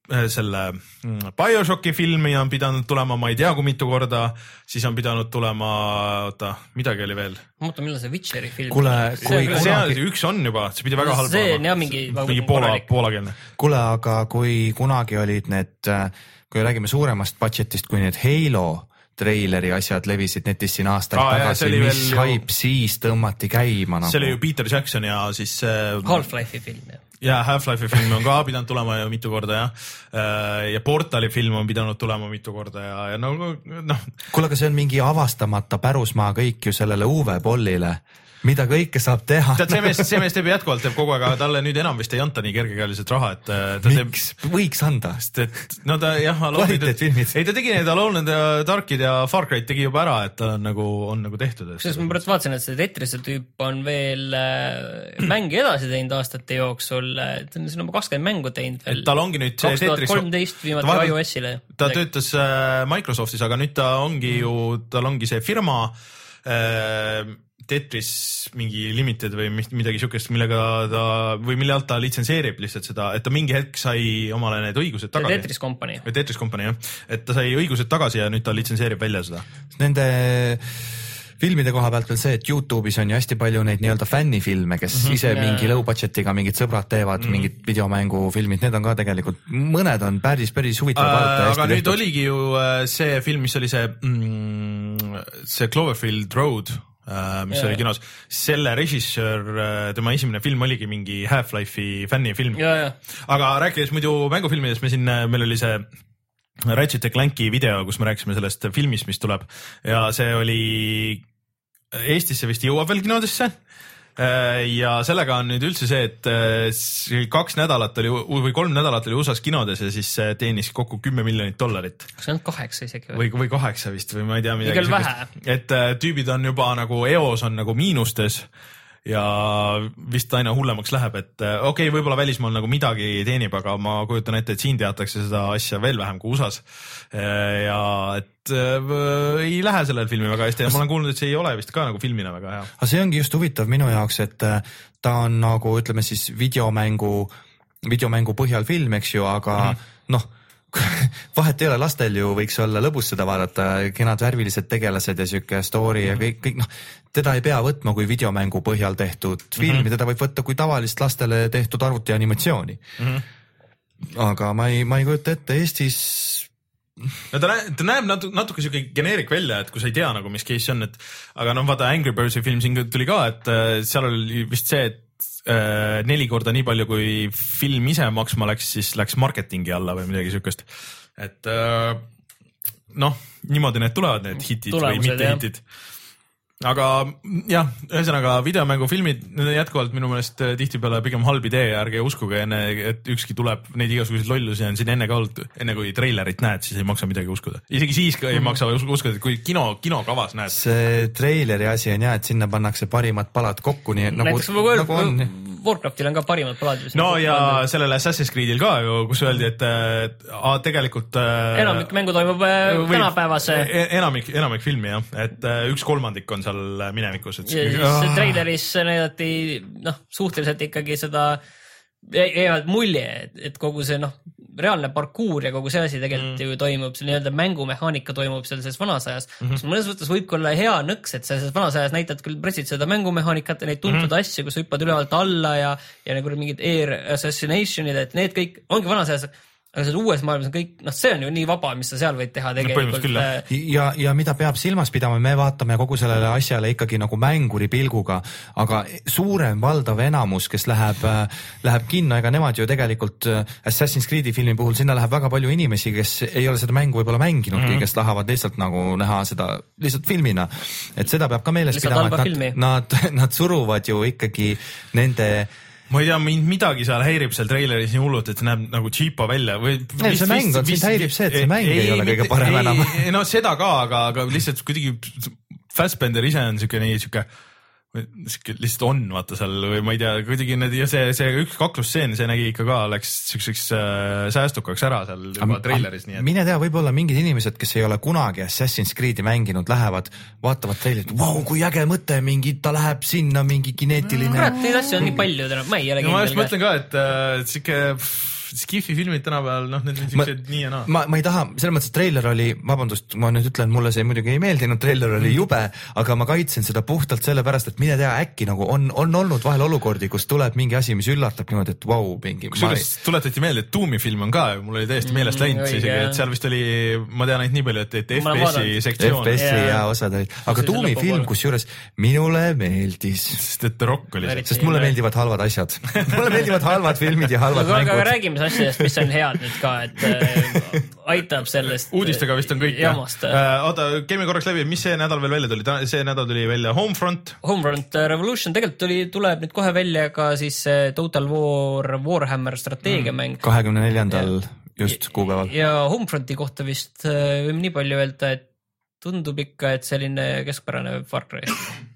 selle BioShocki filmi on pidanud tulema, ma ei tea kui mitu korda, siis on pidanud tulema, oota, midagi oli veel. Mõtlen, millal see Witcheri film. Kule, kui see kunagi... üks on juba, see pidi väga halb olema. See on jah mingi, mingi poola, poolakeelne. Kule, aga kui kunagi olid need, kui räägime suuremast budgetist, kui need Halo treileri asjad levisid netis siin aastaid ah, tagasi, jah, mis haip ju... siis tõmmati käima. Nagu. See oli ju Peter Jackson ja siis... Half-Life'i film, jah. Ja Half-Life'i film on ka pidanud tulema ju mitu korda ja, ja Portali film on pidanud tulema mitu korda ja, ja no, noh. Kuule, aga see on mingi avastamata pärusmaa kõik ju sellele Uwe Bollile, mida kõike saab teha. Tead, see mees, see mees teeb jätkuvalt, teeb kogu aeg, aga talle nüüd enam vist ei anta nii kergekäeliselt raha, et ta miks? Teeb... Võiks anda. Et, no ta jah, kvaliteetfilmid. Ei, ta tegi need Alone and Darkid ja Far Cry tegi juba ära, et ta on nagu, on nagu tehtud. Sest ma pärast vaatasin, et see Tetrise tüüp on veel äh, mängi edasi teinud aastate jooksul, et on siin oma kakskümmend mängu teinud veel. Tal ongi nüüd see kaks tuhat kolmteist viimati iOS-ile. Ta töötas äh, Microsoftis, aga nüüd ta ongi mm. ju, tal ongi see firma äh, Tetris mingi limited või midagi siukest, millega ta või mille alt ta litsenseerib lihtsalt seda, et ta mingi hetk sai omale need õigused tagasi. Tetris Company. Või Tetris Company, jah. Et ta sai õigused tagasi ja nüüd ta litsenseerib välja seda. Nende filmide koha pealt veel see, et YouTube'is on ju hästi palju neid nii-öelda fännifilme, kes mm -hmm. ise yeah. mingi low budget'iga mingid sõbrad teevad, mm -hmm. mingid videomängufilmid, need on ka tegelikult, mõned on päris, päris huvitavad vaadata. Aga nüüd tehtud. Oligi ju see film, mis oli see, mm, see Cloverfield Road, Uh, mis yeah. oli kinos, selle režissöör, tema esimene film oligi mingi Half-Life'i fännifilm yeah,. Yeah. Aga rääkides muidu mängufilmidest, me siin, meil oli see Ratchet and Clanki video, kus me rääkisime sellest filmist, mis tuleb ja see oli Eestisse vist jõuab veel kinodesse ja sellega on nüüd üldse see, et kaks nädalat oli või kolm nädalat oli U S A-s kinodes ja siis teenis kokku kümme miljonit dollarit. Kas see on kaheksa isegi või? Või, või kaheksa vist või ma ei tea midagi. Igal vähe. Et tüübid on juba nagu eos on nagu miinustes ja vist aina hullemaks läheb, et okei okay,, võib-olla välismaal nagu midagi teenib, aga ma kujutan ette, et siin teatakse seda asja veel vähem kui U S A-s ja et äh, ei lähe sellel filmi väga hästi ja ma olen kuulnud, et see ei ole vist ka nagu filmina väga hea. Aga see ongi just huvitav minu jaoks, et ta on nagu ütleme siis videomängu, videomängu põhjal film, eks ju, aga mm -hmm. noh, vahet ei ole, lastel ju võiks olla lõbus seda vaadata, kenad värvilised tegelased ja siuke story mm -hmm. ja kõik, kõik noh, teda ei pea võtma kui videomängu põhjal tehtud filmi mm, -hmm. teda võib võtta kui tavalist lastele tehtud arvuti animatsiooni mm. -hmm. aga ma ei, ma ei kujuta ette Eestis. No ta näeb, ta näeb natuke, natuke siuke geneerik välja, et kui sa ei tea nagu, mis case on, et aga noh, vaata Angry Birdsi film siin tuli ka, et seal oli vist see, et äh, neli korda nii palju, kui film ise maksma läks, siis läks marketingi alla või midagi siukest. Et äh, noh, niimoodi need tulevad, need hitid Tulemused, või mitte jah. hitid. Aga jah, ühesõnaga videomängufilmid jätkuvalt minu meelest tihtipeale pigem halb idee, ärge uskuge enne, et ükski tuleb, neid igasuguseid lollusi on siin enne ka olnud, enne kui treilerit näed, siis ei maksa midagi uskuda. Isegi siis ei maksa uskuda, et kui kino, kinokavas näed. See treileri asi on jah, et sinna pannakse parimad palad kokku, nii nagu, näiteks nagu on. Warcraftil on ka parimad palad. No ja pandud. Sellele Assassin's Creedil ka ju, kus öeldi, et a, tegelikult enamik mängu toimub või, tänapäevase. Enamik, enamik filmi jah, et üks kolmandik on seal minevikus. Et ja siis oh. treileris näidati noh, suhteliselt ikkagi seda jäivalt mulje, et, et kogu see noh, reaalne parkuur ja kogu see asi tegelikult mm. ju toimub, see nii-öelda mängumehaanika toimub seal selles vanas ajas. Mm -hmm. mõnes mõttes võib ka olla hea nõks, et sa selles vanas ajas näitad küll pressid seda mängumehaanikat ja neid tuntud mm -hmm. asju, kus sa hüppad ülevalt alla ja, ja nagu mingid air assassinationid, et need kõik ongi vanas ajas. Aga selles uues maailmas on kõik, noh, see on ju nii vaba, mis sa seal võid teha tegelikult. Ja, ja mida peab silmas pidama, me vaatame kogu sellele asjale ikkagi nagu mänguri pilguga, aga suurem valdav enamus, kes läheb, läheb kinno, ega nemad ju tegelikult Assassin's Creed'i filmi puhul, sinna läheb väga palju inimesi, kes ei ole seda mängu võib-olla mänginudki, mm -hmm. kes tahavad lihtsalt nagu näha seda lihtsalt filmina. Et seda peab ka meeles lihtsalt pidama, et nad, nad, nad suruvad ju ikkagi nende ma ei tea, mind midagi seal häirib seal treileris nii hullult, et see näeb nagu cheapo välja või. Ei, see mäng on, sind häirib see, et see mäng ei, ei ole kõige parem enam. No seda ka, aga, aga lihtsalt kuidagi Fassbender ise on siuke nii siuke, siuke lihtsalt on vaata seal või ma ei tea, kuidagi need ja see, see üks kaklusseen, see nägi ikka ka läks siukseks äh, säästukaks ära seal juba treileris. Nii et... Mine tea, võib-olla mingid inimesed, kes ei ole kunagi Assassin's Creed'i mänginud, lähevad, vaatavad treilerit, vau, kui äge mõte, mingi, ta läheb sinna, mingi kineetiline. Kurat, neid asju on nii palju täna, ma ei ole kindel. No, ma just mõtlen ka, et, et siuke Skifi filmid tänapäeval, noh, need on siuksed nii ja naa. ma, ma ei taha, selles mõttes, et treiler oli, vabandust, ma nüüd ütlen, mulle see muidugi ei meeldinud, treiler oli jube, aga ma kaitsen seda puhtalt sellepärast, et mine tea, äkki nagu on, on olnud vahel olukordi, kus tuleb mingi asi, mis üllatab niimoodi, et vau, wow, mingi. Kusjuures ei... tuletati meelde, et Doomi film on ka, mul oli täiesti meelest läinud mm, isegi, et seal vist oli, ma tean ainult nii palju, et, et F P S-i sektsioon. F P S-i ja osad olid, aga Doomi film, kusjuures minule meeldis. Sest et rock oli see. Sest mulle meeldivad halvad asjad. mulle meeldivad halvad filmid ja halvad aga, mängud. aga räägime asjadest, mis on head nüüd ka, et äh, aitab sellest. Uudistega vist on kõik. Jamast. Uh, oota, käime korraks läbi, mis see nädal veel välja tuli? See nädal tuli välja Homefront. Homefront Revolution tegelikult tuli, tuleb nüüd kohe välja ka siis Total War Warhammer strateegiamäng. kahekümne neljandal just kuupäeval. Ja Homefronti kohta vist võime nii palju öelda, et tundub ikka, et selline keskpärane Far Cry.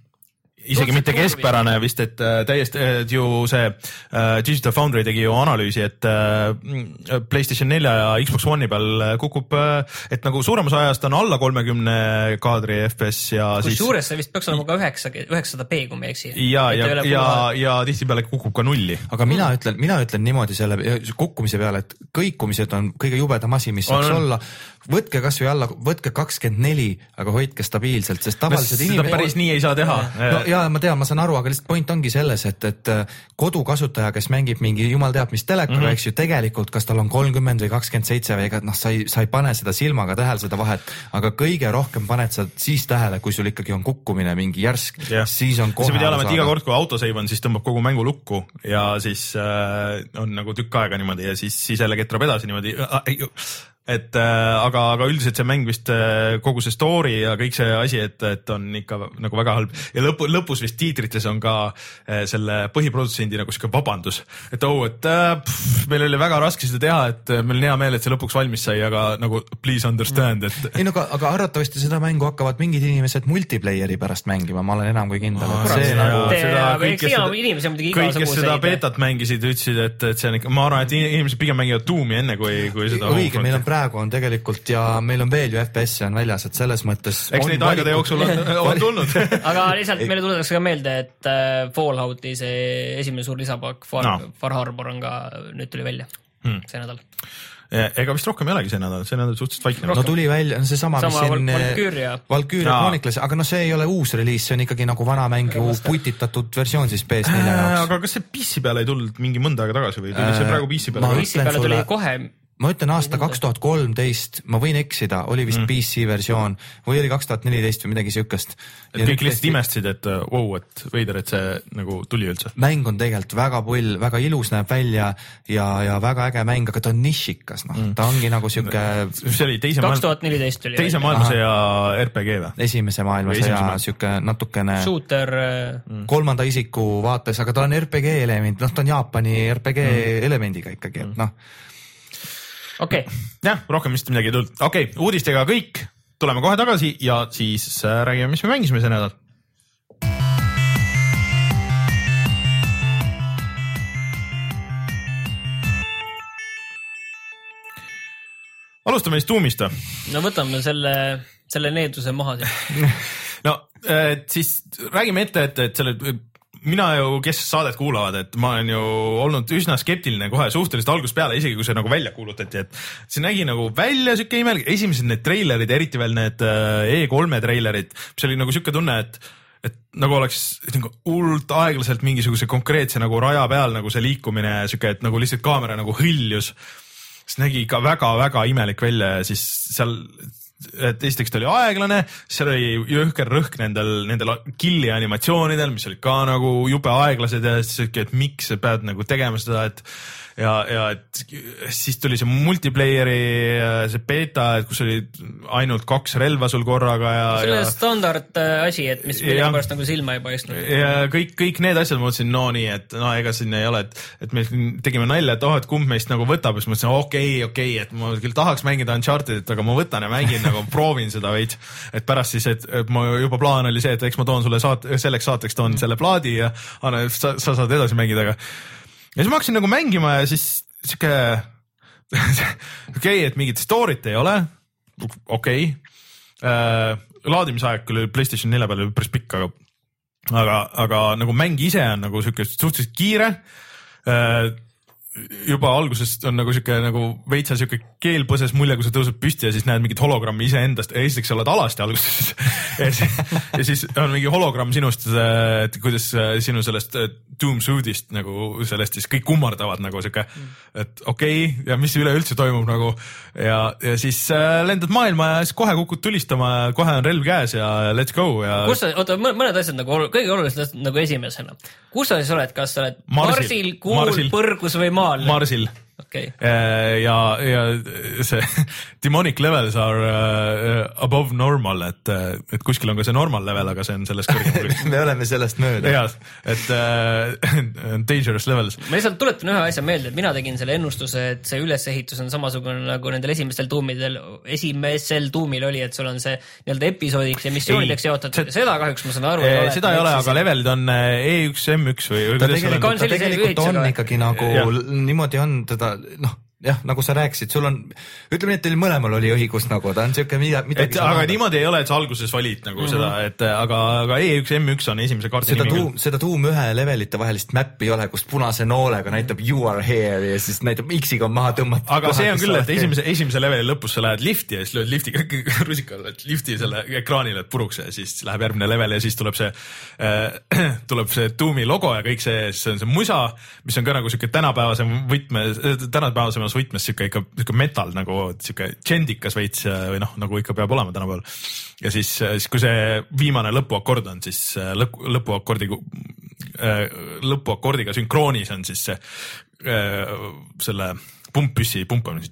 Isegi mitte keskpärane vist, et äh, täiesti äh, ju see äh, Digital Foundry tegi ju analüüsi, et äh, PlayStation nelja ja Xbox One'i peal kukub, äh, et nagu suuremas ajast on alla kolmekümne kaadri F P S ja kus siis... suures see vist peaks olema ka üheksasada p, kui me eksi. Ja, ja, ja, ja, ja tihtipeale kukub ka nulli. Aga mina ütlen, mina ütlen niimoodi selle kukkumise peale, et kõikumised on kõige jubedam asi, mis saaks on, olla. Võtke kas või alla, võtke kakskümmend neli, aga hoidke stabiilselt, sest tavaliselt inimesed... Seda päris nii ei saa teha. No, ja ma tean, ma saan aru, aga lihtsalt point ongi selles, et, et kodukasutaja, kes mängib mingi jumal teab mis telekaga, mm -hmm. eks ju tegelikult, kas tal on kolmkümmend või kakskümmend seitse või ega, noh, sa ei, sa ei pane seda silmaga tähele seda vahet, aga kõige rohkem paned sa siis tähele, kui sul ikkagi on kukkumine mingi järsk, yeah. siis on kohe. See pidi olema, et iga kord, kui autosave on, siis tõmbab kogu mängu lukku ja siis äh, on nagu tükk aega niimoodi ja siis, siis jälle ketrab edasi niimoodi. Et äh, aga, aga üldiselt see mäng vist äh, kogu see story ja kõik see asi, et, et on ikka nagu väga halb ja lõpu, lõpus vist tiitrites on ka äh, selle põhiprodutsendi nagu siuke vabandus, et oh, et äh, pff, meil oli väga raske seda teha, et meil on hea meel, et see lõpuks valmis sai, aga nagu please understand, et. ei no aga, aga arvatavasti seda mängu hakkavad mingid inimesed multiplayeri pärast mängima, ma olen enam kui kindel. Oh, see nagu, kõik, kes seda, kõik, kes seda beetat mängisid, ütlesid, et, et see on ikka, ma arvan, et inimesed pigem mängivad Doomi enne kui, kui seda. õige, meil on praegu on tegelikult ja meil on veel ju F P S on väljas, et selles mõttes eks neid aegade jooksul on, on tulnud. aga lihtsalt meile tuletakse ka meelde, et Fallouti see esimene suur lisapak Far, no. Far Harbor on ka, nüüd tuli välja hmm. see nädal. Ega vist rohkem ei olegi see nädal, see nädal suhteliselt vaikne. No tuli välja, see sama, sama mis siin Valkyria, Valkyria Chronicles, aga noh, see ei ole uus reliis, see on ikkagi nagu vana mängu putitatud versioon siis P S neli jaoks. Aga kas see P C peale ei tulnud mingi mõnda aega tagasi või tuli see praegu P C peale? P C peale tuli kohe. Ma ütlen aasta kaks tuhat kolmteist, ma võin eksida, oli vist mm. P C versioon või oli kaks tuhat neliteist või midagi siukest. Et kõik lihtsalt imestasid, et wow, et veider, et see nagu tuli üldse. Mäng on tegelikult väga pull, väga ilus näeb välja ja, ja väga äge mäng, aga ta on nišikas, noh, mm. ta ongi nagu siuke. See oli teise kaks tuhat neliteist tuli. Teise maailmasõja R P G või? Esimese maailmasõja siuke natukene. Shooter. Mm. Kolmanda isiku vaates, aga ta on R P G element, noh, ta on Jaapani R P G mm. elemendiga ikkagi, et noh. okei okay.. jah, rohkem vist midagi ei tulnud. okei okay,, uudistega kõik, tuleme kohe tagasi ja siis räägime, mis me mängisime see nädal. alustame siis Doomist. no võtame selle, selle needuse maha no et siis räägime ette, et, et selle mina ju, kes saadet kuulavad, et ma olen ju olnud üsna skeptiline kohe suhteliselt algusest peale, isegi kui see nagu välja kuulutati, et see nägi nagu välja siuke imelik, esimesed need treilerid, eriti veel need E kolme treilerid, mis oli nagu siuke tunne, et et nagu oleks nagu hullult aeglaselt mingisuguse konkreetse nagu raja peal nagu see liikumine siuke, et nagu lihtsalt kaamera nagu hõljus. See nägi ikka väga-väga imelik välja ja siis seal et esiteks ta oli aeglane, seal oli jõhker rõhk nendel, nendel killi animatsioonidel, mis olid ka nagu jube aeglased ja siis, et miks sa pead nagu tegema seda, et ja, ja et siis tuli see multiplayeri, see beta, et kus oli ainult kaks relva sul korraga ja. See oli ja, standard asi, et mis mille pärast nagu silma ei paistnud. Ja kõik, kõik need asjad mõtlesin, no nii, et no ega siin ei ole, et, et me tegime nalja, et oh, et kumb meist nagu võtab, siis mõtlesin, okei, okay, okei okay,, et ma küll tahaks mängida Unchartedit, aga ma võtan ja mängin nagu proovin seda veits, et pärast siis, et, et ma juba plaan oli see, et eks ma toon sulle saat, selleks saateks toon selle plaadi ja anna, sa, sa saad edasi mängida, aga ja siis ma hakkasin nagu mängima ja siis siuke okei okay,, et mingit story't ei ole, okei okay. äh, laadimisaeg küll PlayStation nelja peal oli päris pikk, aga aga, aga nagu mäng ise on nagu siuke suhteliselt kiire äh, juba algusest on nagu siuke nagu veitsa siuke keelpõses mulje, kui sa tõused püsti ja siis näed mingit hologrammi iseendast ja esiteks sa oled alasti alguses ja, siis, ja siis on mingi hologramm sinust, et kuidas sinu sellest Doom suit'ist nagu sellest siis kõik kummardavad nagu siuke, et okei okay, ja mis üleüldse toimub nagu ja, ja siis lendad maailma ja siis kohe kukud tulistama ja kohe on relv käes ja let's go ja. kus sa, oota, mõned asjad nagu kõige olulised nagu esimesena, kus sa siis oled, kas sa oled Marsil, Marsil kuul, Marsil. Põrgus või maal? Marsil. Okay. ja, ja see demonic levels are uh, above normal, et, et kuskil on ka see normal level, aga see on sellest kõrgem. me oleme sellest mööda. jah, et uh, dangerous levels. ma lihtsalt tuletan ühe asja meelde, et mina tegin selle ennustuse, et see ülesehitus on samasugune nagu nendel esimestel tuumidel, esimesel tuumil oli, et sul on see nii-öelda episoodiks ja missioonideks jaotatud, seda kahjuks ma saan aru. Ei, seda ei ole, aga levelid on E üks, M üks või ta tegelikult, ta tegelikult on ikkagi nagu ja. niimoodi on teda noh, jah, nagu sa rääkisid, sul on, ütleme nii, et teil mõlemal oli õigus nagu, ta on siuke midagi. Et, aga niimoodi ei ole, et sa alguses valid nagu mm -hmm. seda, et aga, aga E üks, M üks on esimese kaarti seda nimi. Tuum, seda tuum ühe levelite vahelist mäppi ei ole, kus punase noolega näitab you are here ja siis näitab X-iga on maha tõmmatud. aga see on küll, et esimese, esimese leveli lõpus sa lähed lifti ja siis lööd liftiga rusikale, et lifti selle ekraanile puruks ja siis läheb järgmine level ja siis tuleb see äh, tuleb see tuumi logo ja kõik see, see on see musa, mis on ka nagu siuke tänapäevase võtme, tänapäevase võtmes siuke ikka siuke metal nagu siuke džendikas veits või noh, nagu ikka peab olema tänapäeval. Ja siis, siis kui see viimane lõpuakord on, siis lõpu, lõpuakordi, lõpuakordiga sünkroonis on siis see, selle pumppüssi pumpamine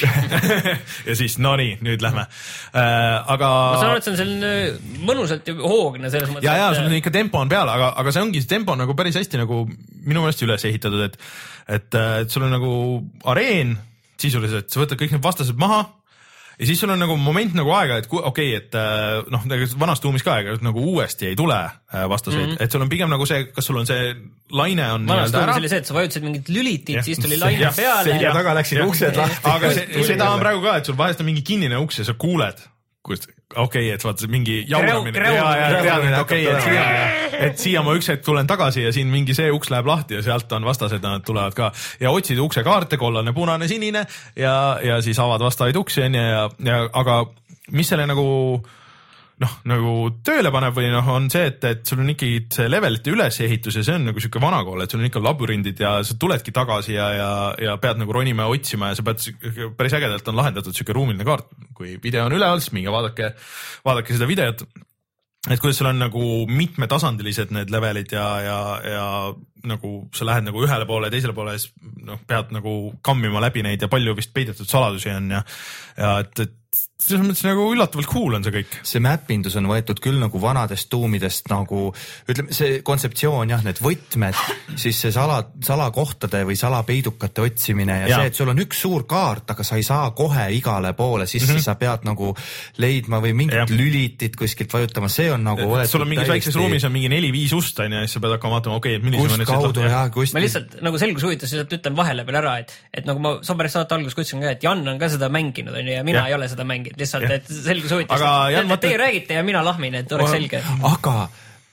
ja siis no nii, nüüd lähme äh, aga ma saan aru, et see on selline mõnusalt hoogne selles mõttes. ja, ja sul on ikka tempo on peal, aga, aga see ongi, see tempo on nagu päris hästi nagu minu meelest üles ehitatud, et et, et sul on nagu areen sisuliselt, sa võtad kõik need vastased maha ja siis sul on nagu moment nagu aega, et okei okay,, et noh, vanas tuumis ka aega nagu uuesti ei tule vastaseid, mm -hmm. et sul on pigem nagu see, kas sul on see laine on vanas tuumis oli see, et sa vajutasid mingit lülitit, siis tuli laine ja, peale ja taga läksid ja, uksed lahti. aga see, seda on praegu ka, et sul vahest on mingi kinnine uks ja sa kuuled kust okei okay,, et vaata mingi jauramine ja, ja teadmine, okei, et siia, et siia ma üks hetk tulen tagasi ja siin mingi see uks läheb lahti ja sealt on vastased, nad tulevad ka ja otsid uksekaarte, kollane, punane, sinine ja, ja siis avad vastavaid uksi onju ja, ja aga mis selle nagu noh, nagu tööle paneb või noh, on see, et, et sul on ikkagi see levelite ülesehitus ja see on nagu siuke vanakool, et sul on ikka labürindid ja sa tuledki tagasi ja, ja, ja pead nagu ronima ja otsima ja sa pead, päris ägedalt on lahendatud siuke ruumiline kaart. Kui video on üleval, siis minge vaadake, vaadake seda videot. Et kuidas sul on nagu mitmetasandilised need levelid ja, ja, ja nagu sa lähed nagu ühele poole ja teisele poole ja siis noh, pead nagu kammima läbi neid ja palju vist peidetud saladusi on ja, ja et, et selles mõttes nagu üllatavalt cool on see kõik. See mäppindus on võetud küll nagu vanadest tuumidest nagu, ütleme see kontseptsioon jah, need võtmed, siis see sala, salakohtade või salapeidukate otsimine ja, ja see, et sul on üks suur kaart, aga sa ei saa kohe igale poole sisse mm, -hmm. sa pead nagu leidma või mingit ja. lülitit kuskilt vajutama, see on nagu sul on mingis väikses ruumis on mingi neli-viis ust on ja siis sa pead hakkama vaatama, okei, okay, et millisem on nüüd kaudu, jah, kust... ma lihtsalt nagu selgushuvitas, lihtsalt ütlen vahele peal ära, et, et nagu ma saan pärast saate alguses kutsun ka, et Jan on ka seda mänginud on ju ja mina ja. ei ole seda mänginud, lihtsalt, et selgushuvitas. Te, te räägite ja mina lahmin, et oleks selge. Aga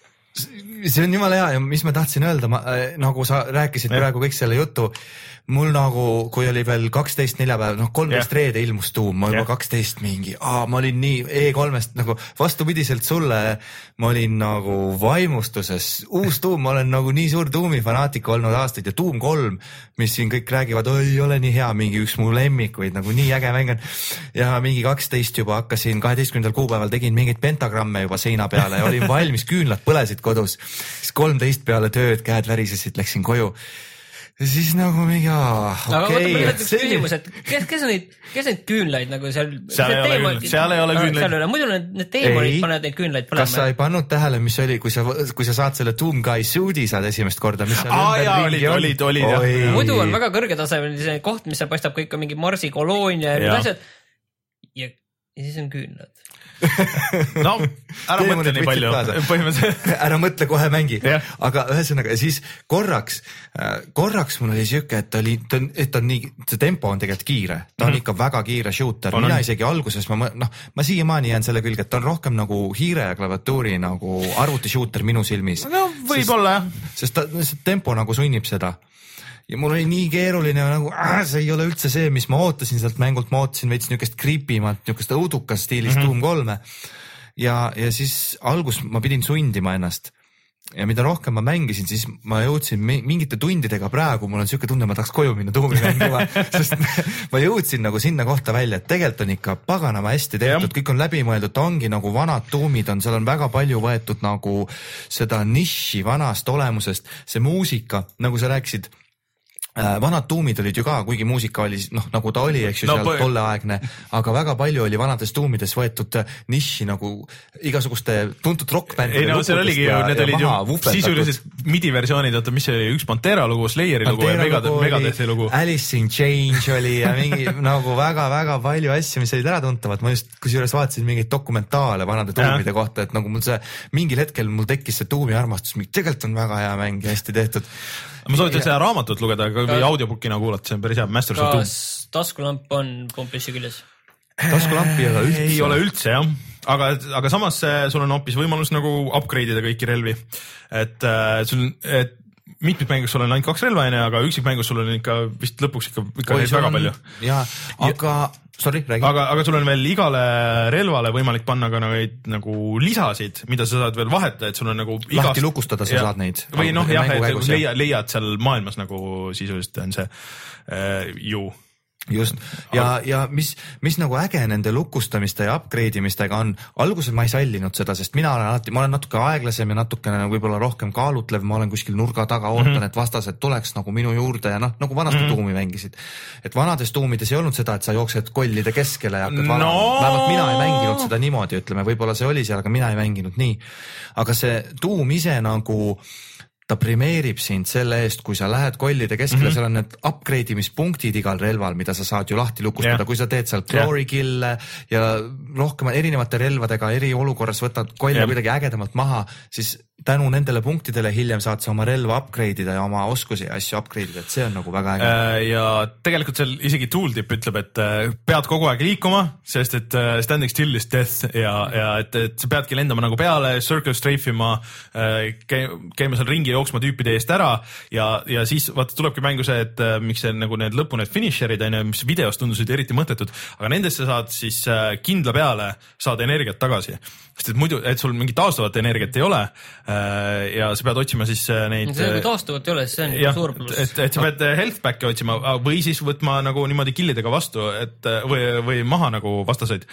see on jumala hea ja mis ma tahtsin öelda, ma, nagu sa rääkisid ja. praegu kõik selle jutu, mul nagu, kui oli veel kaksteist neljapäev, noh kolmteist ja. reede ilmus tuum, ma juba kaksteist mingi, aa, ma olin nii E kolmest nagu vastupidiselt sulle, ma olin nagu vaimustuses, uus tuum, ma olen nagu nii suur tuumi fanaatik olnud aastaid ja tuum kolm, mis siin kõik räägivad, oi, ei ole nii hea, mingi üks mu lemmikuid, nagu nii äge mäng on ja mingi kaksteist juba hakkasin, kaheteistkümnendal kuupäeval tegin mingeid pentagramme juba seina peale ja olin valmis, küünlad põlesid kodus, siis kolmteist peale tööd, käed värisesid, läksin koju. Ja siis nagu mingi, okei. Okay, aga üks küsimus, et kes, kes on neid, kes neid küünlaid nagu seal... Seal ei ole küünlaid, seal ei ole küünlaid. Muidu need, need teemonid panevad neid küünlaid põlema. Kas sa ei pannud tähele, mis oli, kui sa, kui sa saad selle Doom Guy suudi saad esimest korda, mis seal aa, jaa, olid, olid, olid, olid. Muidu on väga kõrgetasemeline koht, mis seal paistab kõik on mingi Marsi koloonia ja asjad. Ja, ja siis on küünlad. no, ära mõtle nii palju. ära mõtle, kohe mängi. Aga ühesõnaga, siis korraks, korraks mul oli siuke, et oli, et on nii, see tempo on tegelikult kiire. Ta on mm -hmm. ikka väga kiire shooter. Mina isegi alguses, ma, noh, ma siiamaani jään selle külge, et ta on rohkem nagu hiire ja klaviatuuri nagu arvuti shooter minu silmis. No, võib-olla jah. Sest ta, see tempo nagu sunnib seda. ja mul oli nii keeruline nagu, äh, see ei ole üldse see, mis ma ootasin sealt mängult, ma ootasin veits niukest creepymat, niukest õudukas stiilis mm -hmm. Doom kolme ja, ja siis algus ma pidin sundima ennast ja mida rohkem ma mängisin, siis ma jõudsin mingite tundidega praegu, mul on siuke tunne, ma tahaks koju minna Doomi mängima, sest ma jõudsin nagu sinna kohta välja, et tegelikult on ikka paganama hästi tehtud, kõik on läbimõeldud, ta ongi nagu vanad Doomid on, seal on väga palju võetud nagu seda niši vanast olemusest, see muusika, nagu sa rääkisid, Äh, vanad Doomid olid ju ka, kuigi muusika oli noh, nagu ta oli, eks ju, no, seal tolleaegne, aga väga palju oli vanades Doomides võetud niši nagu igasuguste tuntud rockbändide. Ei no see oligi ju, need olid ju sisuliselt midi versioonid, oota, mis see oli, üks Pantera lugu, Slayeri lugu ja Megadethi lugu. Alice in Change oli ja mingi nagu väga-väga palju asju, mis olid ära tuntavad. Ma just kusjuures vaatasin mingeid dokumentaale vanade Doomide kohta, et nagu mul see mingil hetkel mul tekkis see Doomi armastus, tegelikult on väga hea mäng ja hästi tehtud. Ma soovitan seda raamatut lugeda, või audiobookina kuulata, see on päris hea. Masters of Doom. Kas taskulamp on kompressi küljes? Taskulampi ei ole üldse. Ei ole üldse, jah. Aga, aga samas sul on hoopis võimalus nagu upgrade'ida kõiki relvi. Et äh, sul et mitmed mängus sul on ainult kaks relva, aga üksik mängus sul on ikka vist lõpuks ikka, ikka Oi, väga on, palju. Jaa, aga... Sorry, räägi. Aga, aga sul on veel igale relvale võimalik panna ka neid nagu lisasid, mida sa saad veel vahetada, et sul on nagu igast... Lahti lukustada sa ja, saad neid. Või noh, jah, et leia, leiad seal maailmas nagu sisuliselt on see äh, ju. Just ja, ja mis, mis nagu äge nende lukustamiste ja upgrade imistega on, alguses ma ei sallinud seda, sest mina olen alati, ma olen natuke aeglasem ja natukene võib-olla rohkem kaalutlev, ma olen kuskil nurga taga, ootan, mm -hmm. et vastased tuleks nagu minu juurde ja noh, nagu vanasti mm -hmm. Doomi mängisid. Et vanades Doomides ei olnud seda, et sa jooksed kollide keskele ja hakkad valama. No. Vähemalt mina ei mänginud seda niimoodi, ütleme, võib-olla see oli seal, aga mina ei mänginud nii. Aga see Doom ise nagu ta primeerib sind selle eest, kui sa lähed kollide keskele, mm -hmm. seal on need upgrade imispunktid igal relval, mida sa saad ju lahti lukustada, yeah. kui sa teed seal glory kill'e ja rohkem erinevate relvadega eri olukorras võtad kolle yeah. kuidagi ägedamalt maha, siis tänu nendele punktidele hiljem saad sa oma relva upgrade ida ja oma oskusi ja asju upgrade ida, et see on nagu väga äge. Ja tegelikult seal isegi tooltip ütleb, et pead kogu aeg liikuma, sest et standing still is death ja, ja et, et sa peadki lendama nagu peale, circle strafe ima, käima seal ringi jooksma tüüpide eest ära ja, ja siis vaata tulebki mängu see, et miks see nagu need lõpu need finisherid, mis videos tundusid eriti mõttetud, aga nendesse saad siis kindla peale saada energiat tagasi. Sest et muidu, et sul mingit taastuvat energiat ei ole ja sa pead otsima siis neid... See kui taastuvat ei ole, siis see on ja, suur pluss. Et, et sa pead health back'i otsima või siis võtma nagu niimoodi killidega vastu et, või, või maha nagu vastaseid.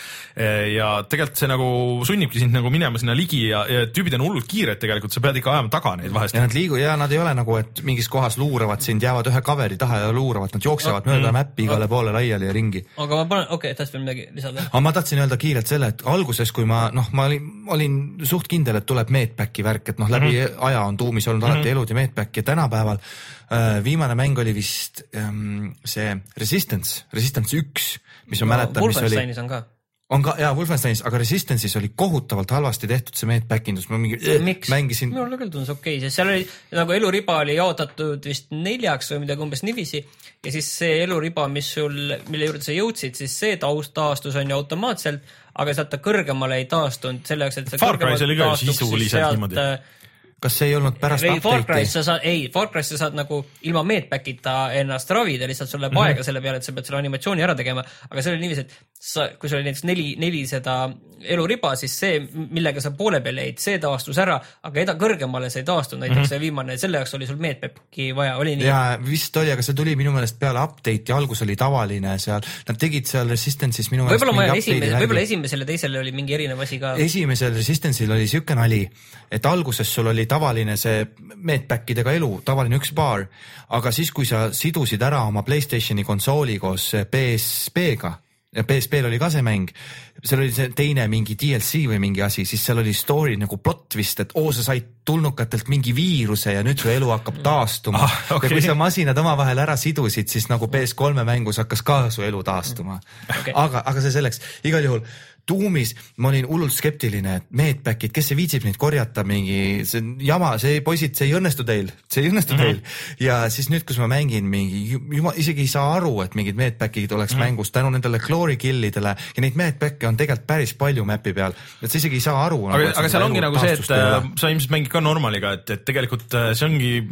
Ja tegelikult see nagu sunnibki sind nagu minema sinna ligi ja, ja tüübid on hullult kiired tegelikult, sa pead ikka ajama taga neid vahest. Ja nad liigu ja nad ei ole nagu, et mingis kohas luuravad sind, jäävad ühe coveri taha ja luuravad, nad jooksevad no, mööda mm, mäppi igale okay. poole laiali ja ringi. Aga ma panen, okei, okay, tahtsin veel midagi lisada. Aga ma tahtsin öelda kiirelt selle, et alguses, kui ma, noh, ma olin, olin suht kindel, et tuleb medpacki värk, et noh, läbi mm -hmm. aja on Doomis olnud alati mm -hmm. elud ja medpack ja tänapäeval äh, viimane mäng oli vist ähm, see Resistance, Resistance üks, mis ma no, mäletan, mis oli... Wolfensteinis on ka. On ka, jaa, Wolfensteinis, aga Resistance'is oli kohutavalt halvasti tehtud see medpackindus, ma mingi äh, Miks? mängisin... Minul küll tundus okei okay., sest seal oli nagu eluriba oli jaotatud vist neljaks või midagi umbes nivisi ja siis see eluriba, mis sul, mille juurde sa jõudsid, siis see taust taastus on ju automaatselt, aga sealt ta kõrgemale ei taastunud selle jaoks, et see Far Cry's oli ka sisuliselt niimoodi. Kas see ei olnud pärast ei, update'i? Saad, ei, Far Cry's sa saad nagu ilma medpack'ita ennast ravida, lihtsalt sul läheb mm -hmm. aega selle peale, et sa pead selle animatsiooni ära tegema, aga see oli niiviisi, et sa, kui sul oli näiteks neli, neli seda eluriba, siis see, millega sa poole peale jäid, see taastus ära, aga eda kõrgemale sa ei taastunud, näiteks mm -hmm. see viimane, selle jaoks oli sul medpack'i vaja, oli nii? Jaa, vist oli, aga see tuli minu meelest peale update'i, algus oli tavaline seal, nad tegid seal Resistance'is minu meelest võib-olla esimesel, võib-olla esimesel ja teisel oli mingi erinev asi ka. Esimesel Resistance'il oli siuke nali, et alguses sul oli tavaline see medpack'idega elu, tavaline üks baar, aga siis, kui sa sidusid ära oma PlayStationi konsooli koos P S P-ga ja P S P-l oli ka see mäng, seal oli see teine mingi D L C või mingi asi, siis seal oli story nagu plot vist, et oo, sa said tulnukatelt mingi viiruse ja nüüd su elu hakkab taastuma ah, okay. ja kui sa masinad omavahel ära sidusid, siis nagu P S kolme mängus hakkas ka su elu taastuma okay. aga, aga see selleks, igal juhul Doomis ma olin hullult skeptiline, et medpack'id, kes see viitsib neid korjata, mingi see jama, see poisid, see ei õnnestu teil, see ei õnnestu mm -hmm. teil. Ja siis nüüd, kus ma mängin mingi, jumal, isegi ei saa aru, et mingid medpack'id oleks mm -hmm. mängus tänu nendele glory kill'idele ja neid medpack'e on tegelikult päris palju map'i peal, et sa isegi ei saa aru. Aga, nagu, aga seal ongi nagu see, et äh, sa ilmselt mängid ka normaliga, et, et tegelikult see ongi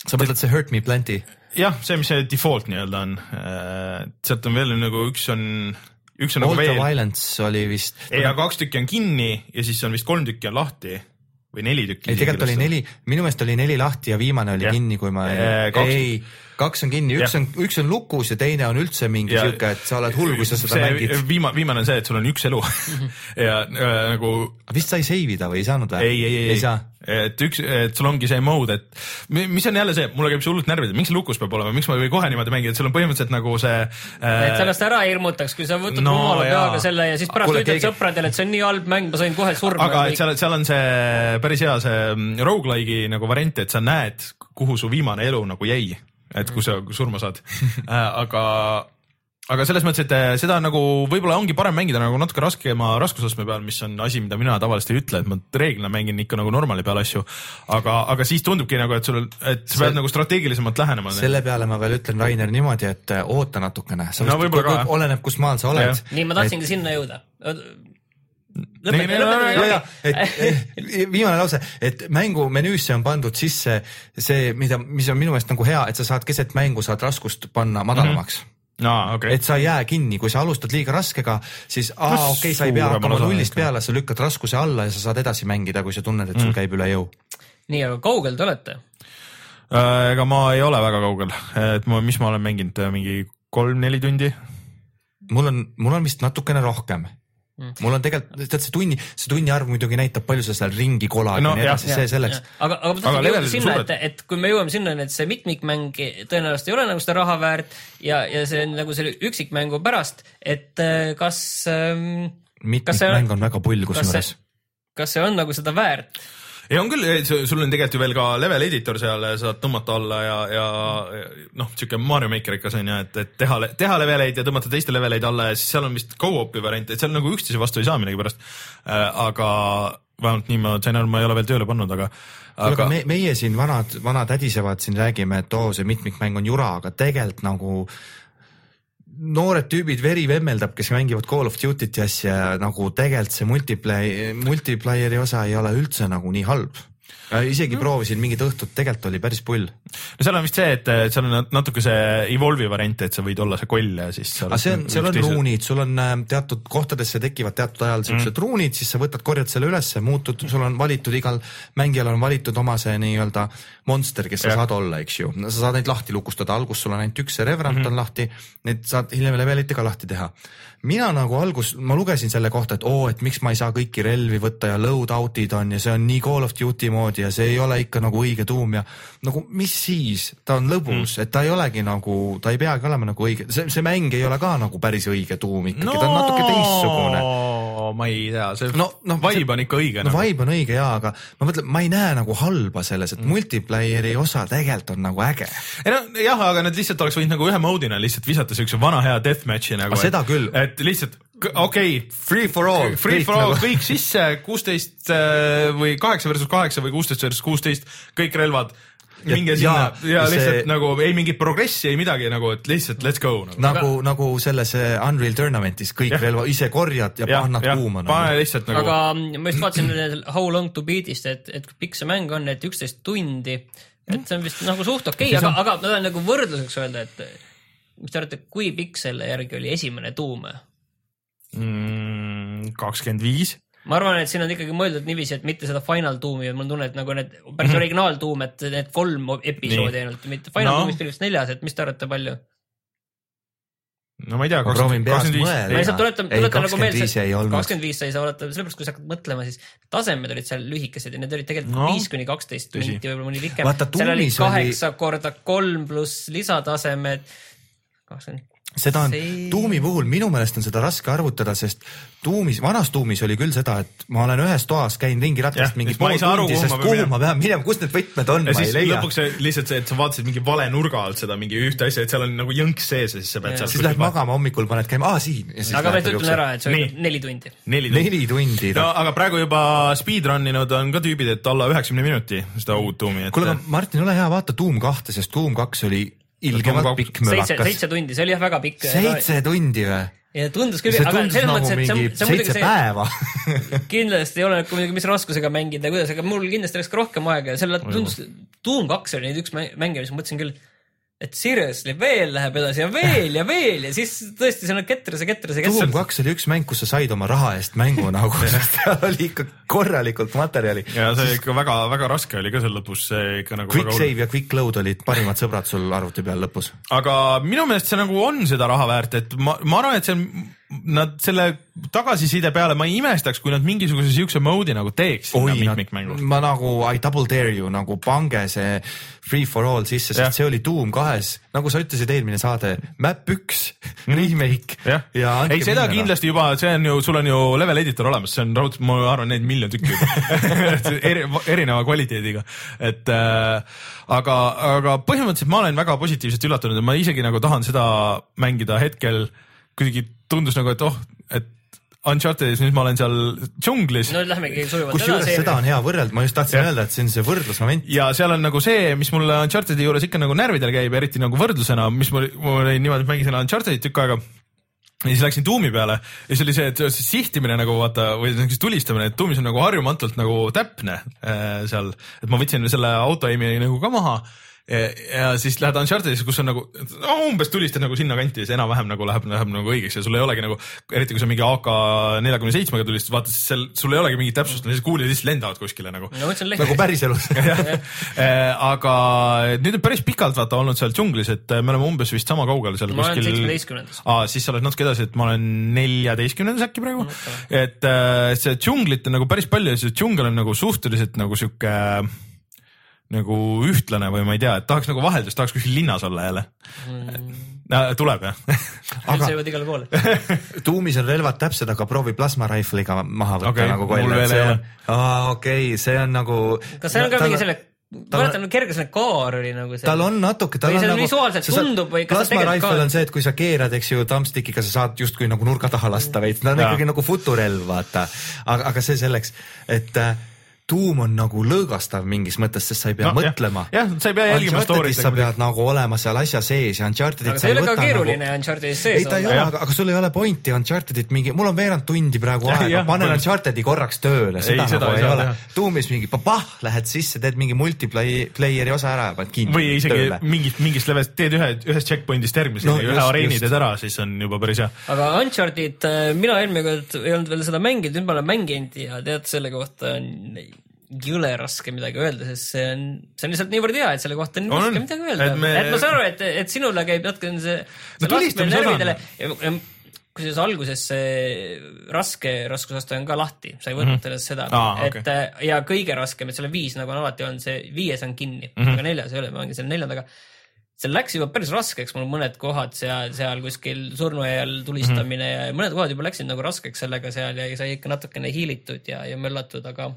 sa mõtled see Hurt Me Plenty? jah, see, mis see default nii-öelda on. Sealt on veel nagu üks on, üks on All nagu veel. All the Violence oli vist. ei, aga kaks tükki on kinni ja siis on vist kolm tükki on lahti või neli tükki. ei, tegelikult oli neli, minu meelest oli neli lahti ja viimane oli ja. kinni, kui ma ei, kaks... ei, kaks on kinni, üks ja. on, üks on lukus ja teine on üldse mingi ja. siuke, et sa oled hull, kui sa seda see, mängid. Viima, viimane on see, et sul on üks elu ja äh, nagu. vist sai save ida või ei saanud või? ei, ei, ei, ei saa. et üks, et sul ongi see mode, et mis on jälle see, mulle käib see hullult närvid, miks see lukus peab olema, miks ma ei või kohe niimoodi mängida, et sul on põhimõtteliselt nagu see äh... et sellest ära hirmutaks, kui sa võtad no, rumala peaga selle ja siis pärast ütled keegi... sõpradele, et see on nii halb mäng, ma sain kohe surma. aga et seal, seal on see päris hea see roguelike'i nagu variant, et sa näed, kuhu su viimane elu nagu jäi, et kui sa surma saad aga aga selles mõttes, et seda nagu võib-olla ongi parem mängida nagu natuke raskema raskusastme peal, mis on asi, mida mina tavaliselt ei ütle, et ma reeglina mängin ikka nagu normaali peal asju, aga, aga siis tundubki nagu, et sul, et sa pead see, nagu strateegilisemalt lähenema. Selle peale ma veel ütlen, Rainer, niimoodi, et oota natukene, sa no, vist, ka, oleneb, kus maal sa oled. nii, ma tahtsingi et... sinna jõuda. Lõpeta, lõpeta, et viimane lause, et mängu menüüsse on pandud sisse see, mida, mis on minu meelest nagu hea, et sa saad keset mängu, saad raskust panna madalamaks. Mm-hmm. No, okay. Et sa ei jää kinni, kui sa alustad liiga raskega, siis aa, okei, okay, sa ei pea hakkama nullist peale, sa lükkad raskuse alla ja sa saad edasi mängida, kui sa tunned, et sul mm. käib üle jõu. nii, aga kaugel te olete? Ega ma ei ole väga kaugel, et ma, mis ma olen mänginud, mingi kolm-neli tundi? Mul on, mul on vist natukene rohkem. Mm. mul on tegelikult, tead see tunni, see tunni arv muidugi näitab palju sa seal ringi kolad no, ja nii edasi, see selleks. aga, aga ma tahtsin jõuda sinna, et, et kui me jõuame sinna, et see mitmikmäng tõenäoliselt ei ole nagu seda raha väärt ja, ja see on nagu selle üksikmängu pärast, et kas ähm, mitmikmäng on väga pull kusjuures. Kas see on nagu seda väärt? ei on küll, sul on tegelikult ju veel ka level editor seal, saad tõmmata alla ja, ja noh, siuke Mario Maker ikka see on ja, et, et teha, teha leveleid ja tõmmata teiste leveleid alla ja siis seal on vist co-op'i variant, et seal nagu üksteise vastu ei saa millegi pärast. Aga vähemalt nii ma sain aru, ma ei ole veel tööle pannud, aga aga, aga me, meie siin vanad, vanad ädisevad siin räägime, et oo, see mitmikmäng on jura, aga tegelikult nagu noored tüübid veri vemmeldab, kes mängivad Call of Duty't ja asja, nagu tegelikult see multiplayer, multiplayeri osa ei ole üldse nagu nii halb. Isegi no. proovisin mingid õhtud, tegelikult oli päris pull. No seal on vist see, et seal on natuke see Evolve'i variant, et sa võid olla see koll ja siis aga see on, seal on ruunid, sul on teatud kohtadesse tekivad teatud ajal sellised mm. ruunid, siis sa võtad, korjad selle ülesse, muutud, sul on valitud igal mängijal on valitud oma see nii-öelda monster, kes sa ja. saad olla, eks ju. Sa saad neid lahti lukustada, algus sul on ainult üks, see Reverant mm-hmm. on lahti, neid saad hiljem levelite ka lahti teha. Mina nagu algus, ma lugesin selle kohta, et oo, et miks ma ei saa kõiki relvi võtta ja loadout'id on ja see on nii Call of Duty moodi ja see ei ole ikka nagu õige tuum ja nagu mis siis, ta on lõbus, mm. et ta ei olegi nagu, ta ei peagi olema nagu õige, see, see mäng ei ole ka nagu päris õige tuum ikkagi no,, ta on natuke teistsugune. Ma ei tea, see no, no, vibe on ikka õige. No nagu. Vibe on õige jaa, aga ma mõtlen, ma ei näe nagu halba selles, et mm. multiplayeri osa tegelikult on nagu äge. No, jah, aga need lihtsalt oleks võinud nagu ühe moodina lihtsalt visata siukse vana hea deathmatchi nagu. Seda et, küll. Et lihtsalt, okei, okay, free for all, free for all, nagu. Kõik sisse, kuusteist või kaheksa versus kaheksa või kuusteist versus kuusteist, kõik relvad. minge sinna ja, ja lihtsalt see... nagu ei mingit progressi, ei midagi nagu, et lihtsalt let's go. Nagu, nagu, aga... nagu selles Unreal Tournamentis kõik ja. relva ise korjad ja, ja pannad kuuma. Pane lihtsalt nagu. Aga ma just vaatasin How Long to Beat'ist, et, et pikk see mäng on, et üksteist tundi, et see on vist nagu suht okei, okay, aga, on... aga ma tahan nagu võrdluseks öelda, et mis te arvate, kui pikk selle järgi oli esimene tuum? kakskümmend viis ma arvan, et siin on ikkagi mõeldud niiviisi, et mitte seda Final Doomi, mul on tunne, et nagu need päris mm-hmm. originaaltuum, et need kolm episoodi ainult, mitte Final no. Doomist oli vist neljas, et mis te arvate palju? No ma ei tea, kakskümmend viis. Ma lihtsalt tuletan, tuletan nagu meelest, kakskümmend viis sai sa oleta, sellepärast kui sa hakkad mõtlema, siis tasemed olid seal lühikesed ja need olid tegelikult no. viis kuni kaksteist minti, võib-olla mõni pikem. Seal oli kaheksa oli... korda kolm pluss lisatasemed, kakskümmend seda on, see... tuumi puhul minu meelest on seda raske arvutada, sest tuumis, vanas tuumis oli küll seda, et ma olen ühes toas, käin ringi ratast mingi pool tundi, sest kuhu ma pean minema, kus need võtmed on, ja ma ei leia. Lõpuks see, lihtsalt see, et sa vaatasid mingi vale nurga alt seda mingi ühte asja, et seal on nagu jõnks sees ja siis sa pead seal... Siis lähed magama hommikul, paned käima, aa siin. Aga ma ütlen ära, et see on neli tundi. Neli tundi. Neli tundi. No, aga praegu juba speedrunninud on ka tüübid, et alla üheksakümne minuti seda uut tuumi. Et... Kuule, Martin, ole hea, vaata tuum kahte, sest tuum kaks oli ilgemalt pikk mölakas. Seitse, seitse tundi, see oli jah väga pikk. Seitse tundi või? ja tundus küll, see aga tundus selles nagu mõttes, et mingi see, see seitse päeva. kindlasti ei ole muidugi, mis raskusega mängida, kuidas, aga mul kindlasti oleks ka rohkem aega ja selle tundus, Doom kaks oli nüüd üks mängija, mis mõtlesin küll, et seriously veel läheb edasi ja veel ja veel ja siis tõesti see on ketres ja ketres ja ketres. Doom kaks oli üks mäng, kus sa said oma raha eest mängu nagu, sest seal oli ikka korralikult materjali. Ja see ikka väga, väga raske oli ka seal lõpus. Ikka nagu quick save ja quick load olid parimad sõbrad sul arvuti peal lõpus. Aga minu meelest see nagu on seda raha väärt, et ma, ma arvan, et see on nad selle tagasiside peale, ma ei imestaks, kui nad mingisuguse siukse mode'i nagu teeks sinna mitmikmängu. Ma nagu I double dare you, nagu pange see free for all sisse, sest see oli Doom kahes, nagu sa ütlesid eelmine saade, map üks, mm. remake ja, ja ei seda kindlasti juba, see on ju, sul on ju level editor olemas, see on raud, ma arvan, neid miljon tükki Eri, erineva kvaliteediga, et äh, aga, aga põhimõtteliselt ma olen väga positiivselt üllatunud ja ma isegi nagu tahan seda mängida hetkel, kuidagi tundus nagu, et oh, et Unchartedis nüüd ma olen seal džunglis. No lähmegi sujuvalt edasi. Kusjuures seda on hea võrreld, ma just tahtsin ja. öelda, et see on see võrdlusmoment. Ja seal on nagu see, mis mulle Unchartedi juures ikka nagu närvidel käib, eriti nagu võrdlusena, mis mul, mul oli niimoodi, et mängisin Unchartedit tükk aega ja siis läksin Doomi peale ja siis oli see, et see sihtimine nagu vaata, või tulistamine, et Doomis on nagu harjumatult nagu täpne äh, seal, et ma võtsin selle autoaimi nagu ka maha ja, ja siis lähed Unchartedisse, kus on nagu no, umbes tulistad nagu sinna kanti ja see enam-vähem nagu läheb, läheb nagu õigeks ja sul ei olegi nagu, eriti kui sa mingi A K nelikümmend seitse tulistad, vaata siis seal, sul ei olegi mingi täpsust, siis kuulid lihtsalt lendavad kuskile nagu. No, nagu päris elus. Aga nüüd on päris pikalt vaata olnud seal džunglis, et me oleme umbes vist sama kaugel seal ma kuskil. olen seitsmeteistkümnendas. Aa, siis sa oled natuke edasi, et ma olen neljateistkümnendas äkki praegu. Et see džunglit on nagu päris palju ja see džungel on nagu suhteliselt nagu siuke nagu ühtlane või ma ei tea, et tahaks nagu vaheldust, tahaks kuskil linnas olla jälle mm.. No, tuleb jah. Aga see jõuad igale poole. Doomis on relvad täpsed, aga proovi plasma rifle'iga maha võtta okay, nagu koll. See on, aa, okei, okay, see on nagu. Kas see on ka mingi selle, ma mäletan, kerge selle kaar oli nagu see. Tal on natuke, tal või on see nagu. Visuaalselt tundub või kas plasma rifle on see, et kui sa keerad, eks ju, thumbstickiga sa saad justkui nagu nurga taha lasta veits, ta on ja. ikkagi nagu futurelv, vaata. Aga, aga see selleks, et Doom on nagu lõõgastav mingis mõttes, sest sa ei pea no, mõtlema. Jah, sa ei pea jälgima story'st. Sa pead nagu olema seal asja sees ja Unchartedit aga see ei ole ka keeruline nagu... Unchartedis sees. Ei ta ei ole, aga, aga sul ei ole pointi Unchartedit mingi, mul on veerand tundi praegu aega, panen Unchartedi korraks tööle, seda ei, nagu ei, ei ole. Doomis mingi papah, lähed sisse, teed mingi multiplayeri osa ära ja paned kinni. Või isegi mingist, mingist levest teed ühe, ühest checkpointist järgmiseni no, ja ühe areeni teed ära, siis on juba päris hea. Aga Uncharted, mina eelmine kord ei olnud veel seda mänginud, nüüd ma olen mänginud ja tead selle kohta on jõle raske midagi öelda, sest see on, see on lihtsalt niivõrd hea, et selle kohta on raske midagi öelda. Et, me... et ma saan aru, et, et sinule käib natuke see, see no, laskmine närvidele. Kui siis alguses see raske raskusaste on ka lahti, sa ei võtnud mm -hmm. seda. Ah, et, okay. Ja kõige raskem, et selle viis nagu on alati on, see viies on kinni, mm -hmm. aga neljas ei ole, ma mängin selle neljandaga. See läks juba päris raskeks, mul mõned kohad seal, seal kuskil surnuajal tulistamine mm -hmm. ja mõned kohad juba läksid nagu raskeks sellega seal ja sai ikka natukene hiilitud ja, ja möllatud, aga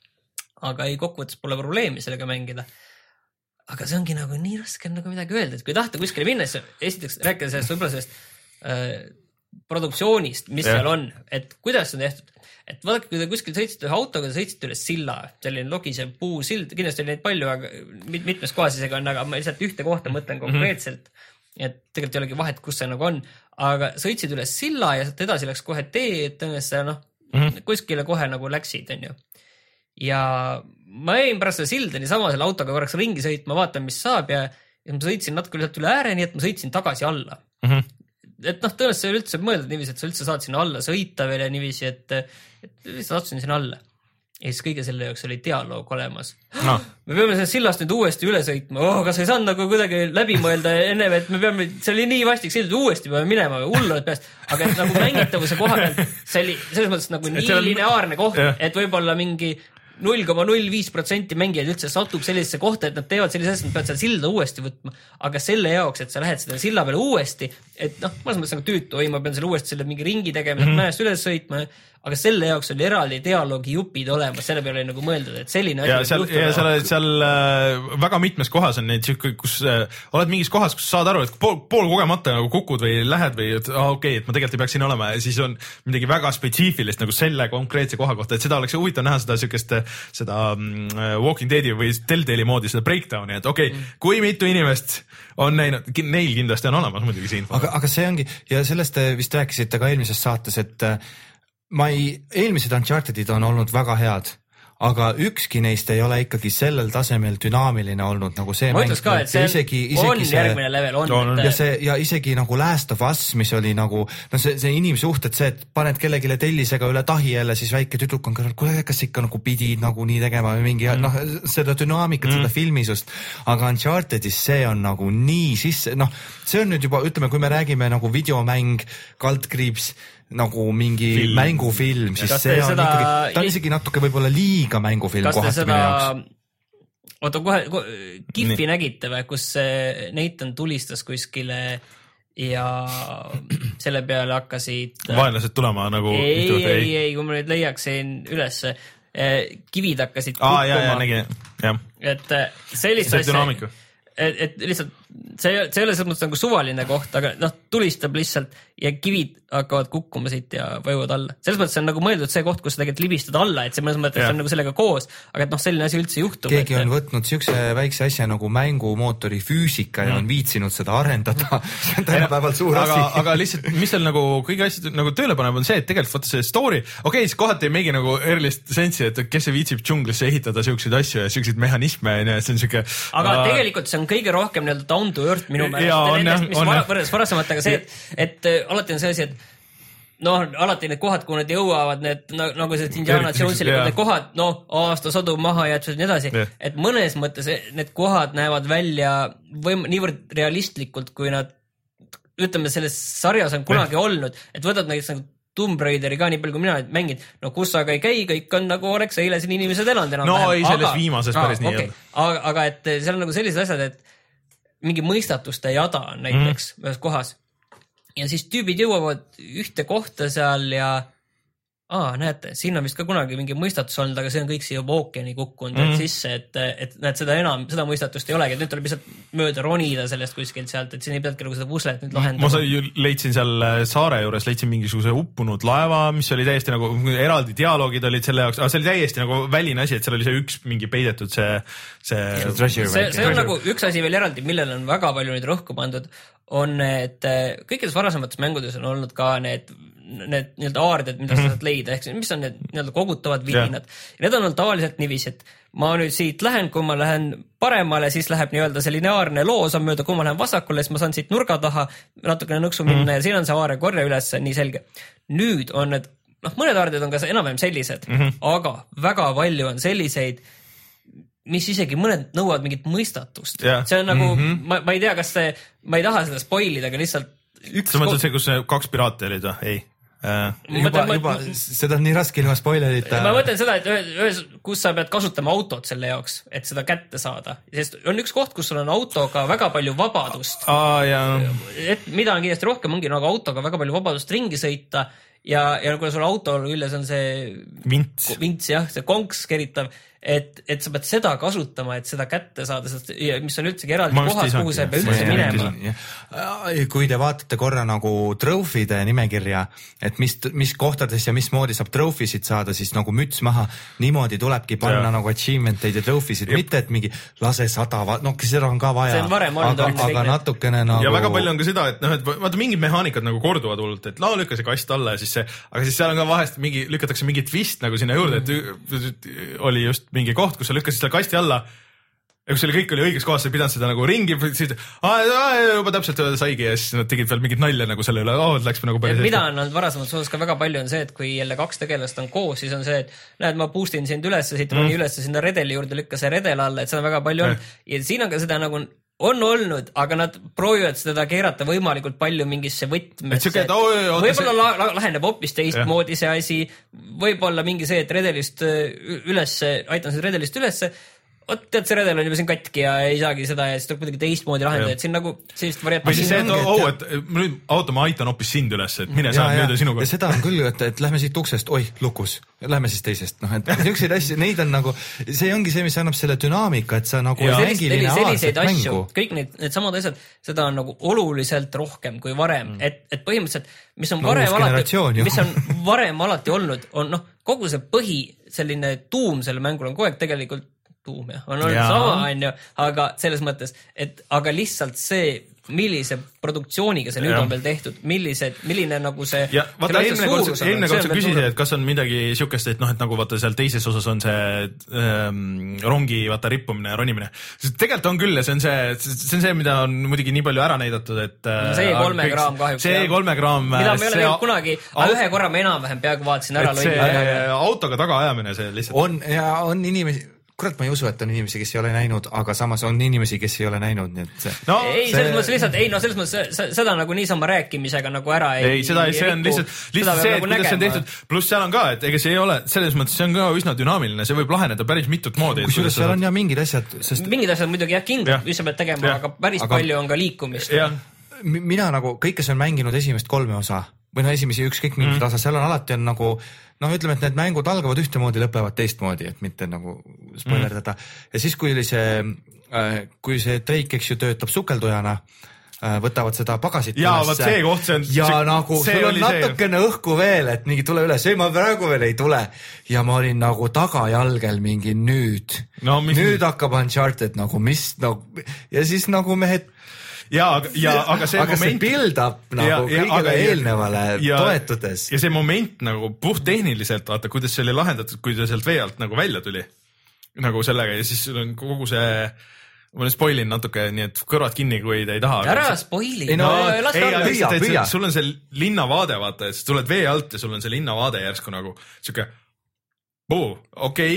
aga ei, kokkuvõttes pole probleemi sellega mängida. Aga see ongi nagu nii raske nagu midagi öelda, et kui tahta kuskile minna, siis esiteks rääkida sellest võib-olla sellest äh, produktsioonist, mis ja. seal on, et kuidas see on tehtud. Et vaadake, kui te kuskil sõitsite ühe autoga, te sõitsite üle silla, selline logisev puusild, kindlasti oli neid palju, aga mitmes kohas isegi on, aga ma lihtsalt ühte kohta mõtlen konkreetselt, et tegelikult ei olegi vahet, kus see nagu on, aga sõitsid üle silla ja sealt edasi läks kohe tee, et tõenäoliselt noh, mm-hmm. kuskile kohe nagu läksid, on ju. Ja ma jäin pärast seda silda niisama selle autoga korraks ringi sõitma, vaatan, mis saab ja, ja ma sõitsin natuke lihtsalt üle ääre, nii et ma sõitsin tagasi alla. Mm-hmm. Et noh, tõenäoliselt see üldse mõeldud niiviisi, et sa üldse saad sinna alla sõita veel ja niiviisi, et, et lihtsalt otsin sinna alla. Ja siis kõige selle jaoks oli dialoog olemas. No. Me peame sellest sillast nüüd uuesti üle sõitma. Oh, kas ei saanud nagu kuidagi läbi mõelda enne, et me peame, see oli nii vastik sild, uuesti peame minema või hullud peast. Aga et nagu mängitavuse koha pealt, see oli selles mõttes nagu nii on... lineaarne koht, yeah. et võib-olla mingi null koma null viis protsenti mängijaid üldse satub sellisesse kohta, et nad teevad sellise asja, nad peavad seda silda uuesti võtma. Aga selle jaoks, et sa lähed seda silla peale uuesti, et noh, mõnes mõttes nagu tüütu, oi, ma pean selle uuesti selle mingi ringi tegema, mm -hmm. mäest üles sõitma, aga selle jaoks oli eraldi dialoogi jupid olemas, selle peale oli nagu mõeldud, et selline ja seal, ja seal, seal äh, väga mitmes kohas on neid siuke, kus äh, oled mingis kohas, kus saad aru, et pool, pool kogemata nagu kukud või lähed või et ah, okei okay,, et ma tegelikult ei peaks siin olema ja siis on midagi väga spetsiifilist nagu selle konkreetse koha kohta, et seda oleks huvitav näha seda siukest, seda uh, Walking Deadi või Telltale'i moodi seda breakdown'i, et okei okay, mm., kui mitu inimest on näinud, neil kindlasti on olemas muidugi see info. aga, aga see ongi ja sellest te vist rääkisite ka eelmises saates, et ma ei, eelmised Unchartedid on olnud väga head, aga ükski neist ei ole ikkagi sellel tasemel dünaamiline olnud nagu see ma mäng. Ka, et see isegi, isegi on see, järgmine level, on. on ja see ja isegi nagu Last of Us, mis oli nagu, no see, see inimsuhted, see, et paned kellelegi tellisega üle tahi jälle, siis väike tüdruk on kõrval, kuule, kas ikka nagu pidid nagu nii tegema või mingi mm. noh, seda dünaamikat mm., seda filmisust, aga Unchartedis see on nagu nii sisse, noh, see on nüüd juba, ütleme, kui me räägime nagu videomäng, kaldkriips, nagu mingi film. Mängufilm, siis see on seda... ikkagi, ta on isegi natuke võib-olla liiga mängufilm kohati seda... minu jaoks. Oota, kohe, kohe Kifi Nii. nägite või, kus Nathan tulistas kuskile ja selle peale hakkasid vaenlased tulema nagu ei, ei, ei, ei, kui ma nüüd leiaksin ülesse, kivid hakkasid Aa, jah, jah, nägi, jah. Et sellist asja et, et lihtsalt see, see ei ole selles mõttes nagu suvaline koht, aga noh, tulistab lihtsalt ja kivid hakkavad kukkuma siit ja vajuvad alla. Selles mõttes on nagu mõeldud see koht, kus sa tegelikult libistad alla, et see mõnes mõttes on nagu sellega koos, aga et noh, selline asi üldse juhtub. Keegi et... on võtnud siukse väikse asja nagu mängumootori füüsika ja on viitsinud seda arendada. See on tänapäeval suur aga, asi. Aga lihtsalt, mis seal nagu kõige asjad nagu tööle paneb, on see, et tegelikult vaata see story, okei, okay, siis kohati ei meegi nagu erilist sensi, et kes see viitsib džunglisse ehitada siukseid asju ja siukseid mehhanisme ja see on siuke. Aga uh... tegelikult see on kõige rohkem nii-öelda down to earth minu meelest, mis var, võrdes varasematega see, et, et alati on see asi, et noh, alati need kohad, kuhu nad jõuavad, need nagu see Indiana Jones'il, need kohad, noh, aastasadu maha jäetud ja nii edasi, et mõnes mõttes need kohad näevad välja võim, niivõrd realistlikult, kui nad, ütleme, selles sarjas on kunagi ja. olnud, et võtad näiteks nagu Tomb Raideri ka nii palju, kui mina nüüd mängin, no kus aga ei käi, kõik on nagu oleks eile siin inimesed elanud enam no vähem. ei, selles aga, viimases päris aa, nii okay. aga, aga et seal on nagu sellised asjad, et mingi mõistatuste jada on näiteks mm. ühes kohas ja siis tüübid jõuavad ühte kohta seal ja aa, näete, siin on vist ka kunagi mingi mõistatus olnud, aga see on kõik siia juba ookeani kukkunud mm. sisse, et, et näed, seda enam, seda mõistatust ei olegi, et nüüd tuleb lihtsalt mööda ronida sellest kuskilt sealt, et siin ei peadki nagu seda puslet nüüd lahendama. Ma ju leidsin seal saare juures, leidsin mingisuguse uppunud laeva, mis oli täiesti nagu eraldi dialoogid olid selle jaoks, aga see oli täiesti nagu väline asi, et seal oli see üks mingi peidetud see see, see, see, see on nagu üks asi veel eraldi, millele on väga palju nüüd rõhku pandud, on, et kõikides varasemates mängudes on olnud ka need need nii-öelda aarded, mida sa saad leida, ehk mis on need nii-öelda kogutavad vidinad. Ja need on olnud tavaliselt niiviisi, et ma nüüd siit lähen, kui ma lähen paremale, siis läheb nii-öelda see lineaarne loos on mööda, kui ma lähen vasakule, siis ma saan siit nurga taha natukene nõksu minna mm. ja siin on see aare korja üles, nii selge. Nüüd on need, noh, mõned aarded on ka enam-vähem sellised, mm -hmm. aga väga palju on selliseid, mis isegi mõned nõuavad mingit mõistatust. Yeah. See on nagu, mm -hmm. ma, ma ei tea, kas see, ma ei taha seda spoilida, aga lihtsalt üks sa mõtled see, kus kaks piraati olid või? Ei. Uh, juba, mõtlen, juba, seda on nii raske ilma spoilerita. Ma mõtlen seda, et ühes, kus sa pead kasutama autot selle jaoks, et seda kätte saada. Sest on üks koht, kus sul on autoga väga palju vabadust. Ah, ja. Et mida on kindlasti rohkem, ongi nagu autoga väga palju vabadust ringi sõita ja, ja kui sul autol küljes on see vints, vints jah, see konks keritav, et, et sa pead seda kasutama, et seda kätte saada, sest, mis on üldsegi eraldi kohas, kuhu sa ei pea üldse minema. Kui te vaatate korra nagu trofide nimekirja, et mis, mis kohtades ja mis moodi saab trofisid saada, siis nagu müts maha, niimoodi tulebki panna ja. Nagu achievement'eid ja trofisid, mitte et mingi lase sada, noh, seda on ka vaja, aga, aga natukene nagu... Ja väga palju on ka seda, et noh, et vaata mingid mehaanikad nagu korduvad hullult, et lao lükka see kast alla ja siis see, aga siis seal on ka vahest mingi, lükatakse mingi twist nagu sinna juurde, et oli just mingi koht, kus sa lükkasid selle kasti alla ja kus selle kõik oli õiges kohas, sa ei pidanud seda nagu ringi, siis juba täpselt saigi ja siis nad tegid veel mingit nalja nagu selle üle, oh, läks nagu päris. Mida on olnud varasemalt suhtes ka väga palju on see, et kui jälle kaks tegelast on koos, siis on see, et näed, ma boostin sind ülesse, siit mm. ülesse sinna redeli juurde, lükka see redel alla, et seda väga palju on. Ja siin on ka seda nagu on olnud, aga nad proovivad seda keerata võimalikult palju mingisse võtmesse. Võib-olla la, la, laheneb hoopis teistmoodi see asi, võib-olla mingi see, et redelist ülesse, aitan seda redelist ülesse, oot, tead, see redel on juba siin katki ja ei saagi seda ja siis tuleb kuidagi teistmoodi lahendada, et siin nagu sellist varianti. või siis see, et oh, et nüüd auto, ma aitan hoopis sind üles, et mine saan mööda sinuga. Ja seda on küll, et, et lähme siit uksest, oi, lukus, lähme siis teisest, noh, et niisuguseid asju, neid on nagu, see ongi see, mis annab selle dünaamika, et sa nagu ei mängi lineaarset mängu. Kõik need, need samad asjad, seda on nagu oluliselt rohkem kui varem, mm. et, et põhimõtteliselt, mis on varem no, alati, mis on varem alati olnud, on noh, kogu see põhi, selline tuum selle mängul on kogu aeg tegelikult tuum ja on olnud sama, on ju, aga selles mõttes, et aga lihtsalt see, millise produktsiooniga see nüüd ja. On veel tehtud, millised, milline nagu see ja vaata, eelmine kord, eelmine kord sa küsisid, et kas on midagi siukest, et noh, et nagu vaata seal teises osas on see ähm, rongi vaata rippumine ja ronimine, sest tegelikult on küll ja see on see, see on see, mida on muidugi nii palju ära näidatud, et äh, see E kolm kraam kahjuks see E kolm kraam mida me ei ole näinud kunagi, aga ühe korra ma enam-vähem peaaegu vaatasin ära see autoga tagaajamine see lihtsalt on ja on inimesi kurat, ma ei usu, et on inimesi, kes ei ole näinud, aga samas on inimesi, kes ei ole näinud, nii et see... No, ei, selles see... mõttes lihtsalt, ei no selles mõttes seda nagu niisama rääkimisega nagu ära ei... Ei, seda ei, see on lihtsalt, lihtsalt see, et nagu kuidas see on tehtud, pluss seal on ka, et ega see ei ole, selles mõttes see on ka üsna dünaamiline, see võib laheneda päris mitut moodi. Kusjuures seal on ja mingid asjad, sest... Mingid asjad muidugi jah, kindlad, mis sa pead tegema, ja. Aga päris aga... palju on ka liikumist. Mina nagu, kõik, kes on mänginud esimest kolme osa, või no esimesi ükskõik mingid mm. osa, seal on alati on nagu noh, ütleme, et need mängud algavad ühtemoodi, lõpevad teistmoodi, et mitte nagu spoilerdada. Mm. Ja siis, kui oli see, kui see Drake, eks ju, töötab sukeldujana, võtavad seda pagasit ja, üles. See koht, see on, ja see, nagu see sul on natukene see... õhku veel, et mingi tule üles, ei ma praegu veel ei tule. Ja ma olin nagu tagajalgel mingi nüüd. No, mis... Nüüd hakkab Uncharted nagu mis nagu ja siis nagu mehed ja, ja aga see aga moment see build up nagu ja, kõigele ja, eelnevale ja, toetudes. Ja see moment nagu puhttehniliselt, vaata, kuidas see oli lahendatud, kui ta sealt vee alt nagu välja tuli. Nagu sellega ja siis on kogu see ma nüüd spoilin natuke, nii et kõrvad kinni, kui te ei taha. Ära spoili. No, no, ei, püüa, püüa. Sul on see linnavaade, vaata, et sa tuled vee alt ja sul on see linnavaade järsku nagu siuke okei, okay,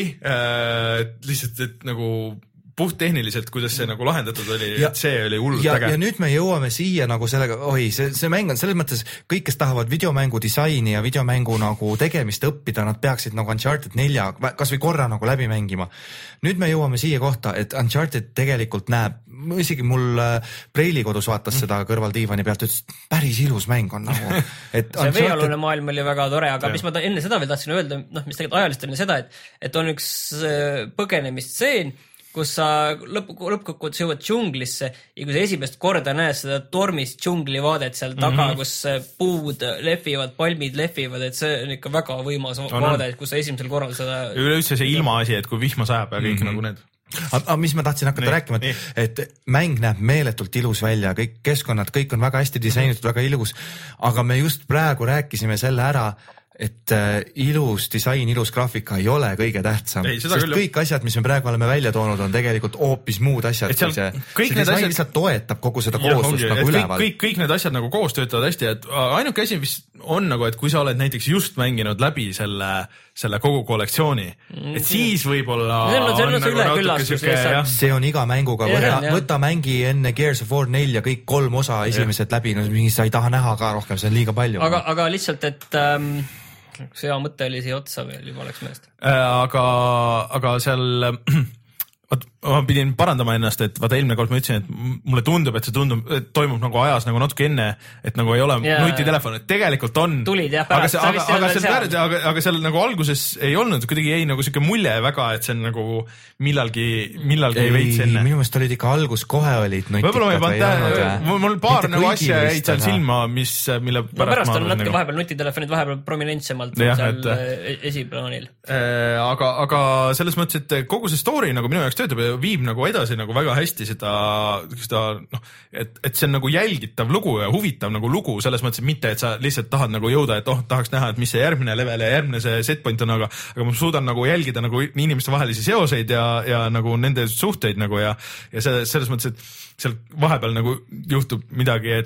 äh, lihtsalt, et nagu puhttehniliselt, kuidas see nagu lahendatud oli, et see oli hullult äge. Ja nüüd me jõuame siia nagu sellega, oi, see, see mäng on selles mõttes, kõik, kes tahavad videomängu disaini ja videomängu nagu tegemist õppida, nad peaksid nagu Uncharted nelja kas või korra nagu läbi mängima. Nüüd me jõuame siia kohta, et Uncharted tegelikult näeb, isegi mul Preili kodus vaatas mm. seda kõrval diivani pealt, ütles, päris ilus mäng on nagu. Et see Uncharted... veealune maailm oli väga tore, aga ja. Mis ma enne seda veel tahtsin öelda, noh, mis tegelikult ajalist on seda, et, et on üks põgenemistseen, kus sa lõpp, lõppkokkuvõttes jõuad džunglisse ja kui sa esimest korda näed seda tormist džungli vaadet seal taga, mm -hmm. kus puud lehvivad, palmid lehvivad, et see on ikka väga võimas on, vaade, kus sa esimesel korral seda... Üleüldse see ilmaasi, et kui vihma sajab ja kõik mm -hmm. nagu need... Aga mis ma tahtsin hakata nii, rääkima, et, et mäng näeb meeletult ilus välja, kõik keskkonnad, kõik on väga hästi disainitud, väga ilus, aga me just praegu rääkisime selle ära, et äh, ilus disain, ilus graafika ei ole kõige tähtsam, ei, sest küll... kõik asjad, mis me praegu oleme välja toonud, on tegelikult hoopis muud asjad. See, see disain asjad... lihtsalt toetab kogu seda kooslust nagu üleval. Kõik, kõik need asjad nagu koos töötavad hästi, et ainuke asi, mis on nagu, et kui sa oled näiteks just mänginud läbi selle, selle kogu kollektsiooni, et siis võib-olla see on, see on, on nagu natuke süke, see on iga mänguga, võta, võta mängi enne Gears of War nelja kõik kolm osa esimesed ja. Läbi, no sa ei taha näha ka rohkem, see on liiga palju. Aga, aga lihtsalt, et ähm, see hea mõte oli siia otsa veel, juba oleks meelest. Aga, aga seal, vaat, ma pidin parandama ennast, et vaata eelmine kord ma ütlesin, et mulle tundub, et see tundub, et toimub nagu ajas nagu natuke enne, et nagu ei ole yeah. nutitelefon, et tegelikult on. Tulid jah, pärast. Aga, aga, aga, seal, seal. Aga, aga seal nagu alguses ei olnud, kuidagi jäi nagu siuke mulje väga, et see on nagu millalgi, millalgi ei, veits enne. Minu meelest olid ikka algus kohe olid nutikad. Võib-olla ma ei pannud, mul, mul paar nagu asja jäid seal silma, mis, mille pärast, no, pärast on natuke nagu... vahepeal nutitelefonid vahepeal prominentsemalt ja, seal et... esiplaanil. Äh, aga, aga selles mõttes, et kogu see story nagu minu jaoks töötab ja viib nagu edasi nagu väga hästi seda, seda noh, et, et see on nagu jälgitav lugu ja huvitav nagu lugu selles mõttes, et mitte, et sa lihtsalt tahad nagu jõuda, et oh, tahaks näha, et mis see järgmine level ja järgmine see setpoint on, aga, aga ma suudan nagu jälgida nagu inimeste vahelisi seoseid ja, ja nagu nende suhteid nagu ja, ja see, selles mõttes, et seal vahepeal nagu juhtub midagi, et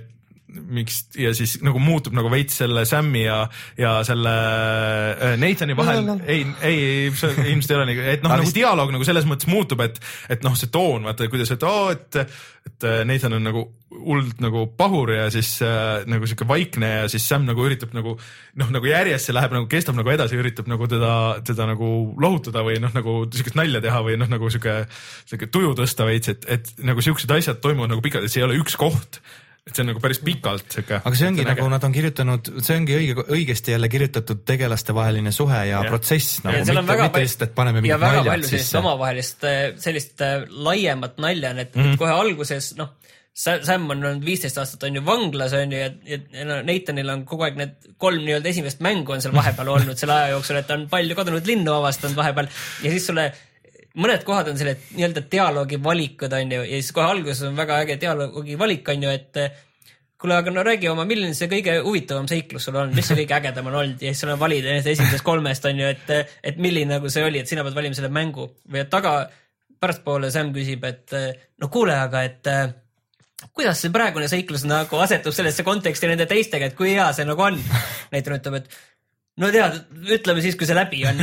miks ja siis nagu muutub nagu veits selle Sam'i ja, ja selle Nathani vahel. No, no, no. ei, ei, see ilmselt ei ole nii, et noh, nagu vist... dialoog nagu selles mõttes muutub, et, et noh, see toon, vaata, kuidas, et oo, et, et Nathan on nagu hullult nagu pahur ja siis äh, nagu siuke vaikne ja siis Sam nagu üritab nagu noh, nagu järjest see läheb nagu kestab nagu edasi, üritab nagu teda, teda nagu lohutada või noh, nagu siukest nalja teha või noh, nagu siuke, siuke tuju tõsta veits, et, et nagu siuksed asjad toimuvad nagu pikalt, et see ei ole üks koht, et see on nagu päris pikalt siuke. Aga see ongi nagu äge. Nad on kirjutanud, see ongi õige, õigesti jälle kirjutatud tegelaste vaheline suhe ja, ja. protsess nagu, mitte, mitte lihtsalt, et paneme mingid naljad sisse. Omavahelist sellist laiemat nalja, et, mm. et kohe alguses noh, Sam on olnud viisteist aastat on ju vanglas on ju ja, ja Nathanil on kogu aeg need kolm nii-öelda esimest mängu on seal vahepeal olnud selle aja jooksul, et ta on palju kadunud linnu avastanud vahepeal ja siis sulle mõned kohad on selle nii-öelda dialoogi valikud on ju ja siis kohe alguses on väga äge dialoogi valik on ju, et kuule, aga no räägi oma, milline see kõige huvitavam seiklus sul on, mis see kõige ägedam on olnud ja siis sul on valida esimesest kolmest on ju, et, et milline nagu see oli, et sina pead valima selle mängu või et taga pärastpoole Sam küsib, et no kuule, aga et kuidas see praegune seiklus nagu asetub sellesse konteksti nende teistega, et kui hea see nagu on. Näitan ütleb, et no tead, ütleme siis, kui see läbi on.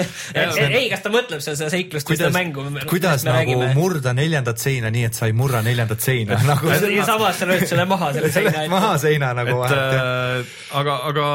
ei, kas ta mõtleb seda seiklust või seda mängu? Kuidas nagu räägime? Murda neljandat seina nii, et sa ei murra neljandat seina? Nagu ja see... samas sa lööd selle maha selle seina. Et... maha seina nagu et, äh, aga, aga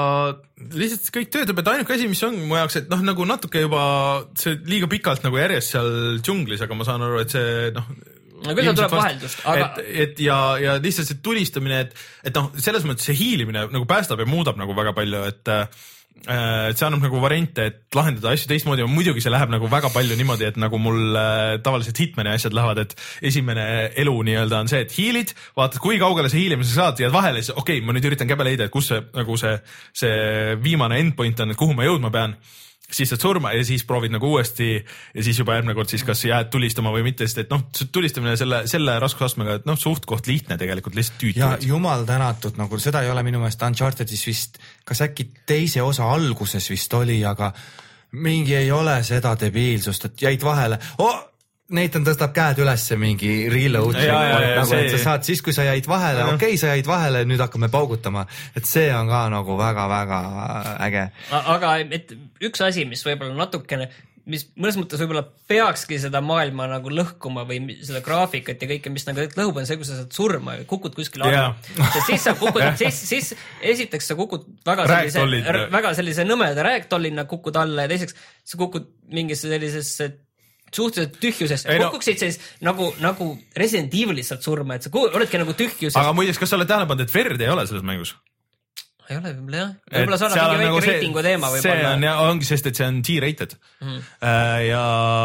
lihtsalt kõik töötab, et ainuke asi, mis on mu jaoks, et noh, nagu natuke juba see liiga pikalt nagu järjest seal džunglis, aga ma saan aru, et see noh, no küll tuleb vaheldust, aga... et, et ja, ja lihtsalt see tulistamine, et, et noh, selles mõttes see hiilimine nagu päästab ja muudab nagu väga palju, et et see annab nagu variante, et lahendada asju teistmoodi ja muidugi see läheb nagu väga palju niimoodi, et nagu mul tavaliselt Hitmani asjad lähevad, et esimene elu nii-öelda on see, et hiilid, vaatad, kui kaugele see hiilimise saad, jääd vahele, siis okei okay,, ma nüüd üritan käbe leida, et kus see, nagu see, see viimane endpoint on, et kuhu ma jõudma pean. Siis saad surma ja siis proovid nagu uuesti ja siis juba järgmine kord siis kas jääd tulistama või mitte, sest et noh, tulistamine selle, selle raskusastmega, et noh, suht koht lihtne tegelikult lihtsalt tüütud. Ja jumal tänatud, nagu seda ei ole minu meelest Unchartedis vist, kas äkki teise osa alguses vist oli, aga mingi ei ole seda debiilsust, et jäid vahele. Oh! Nathan tõstab käed ülesse mingi reload, ja, ja, ja, nagu, see... et sa saad siis, kui sa jäid vahele, okei, okay, sa jäid vahele, nüüd hakkame paugutama, et see on ka nagu väga-väga äge. Aga et üks asi, mis võib-olla natukene, mis mõnes mõttes võib-olla peakski seda maailma nagu lõhkuma või seda graafikat ja kõike, mis nagu lõhub, on see, kui sa saad surma ja kukud kuskil alla. Sest siis sa kukud, siis, siis esiteks sa kukud väga sellise, väga sellise nõmeda räägtollina kukud alla ja teiseks sa kukud mingisse sellisesse suhteliselt tühjuses, kukuksid siis nagu, nagu Resident Evilis saad surma, et sa oledki nagu tühjuses. Aga muideks, kas sa oled tähele pannud, et verd ei ole selles mängus? Ei ole võib-olla jah. Võib-olla saada mingi väike nagu reitingu teema võib-olla. See on ja ongi, sest et see on G-rated. Mm. Ja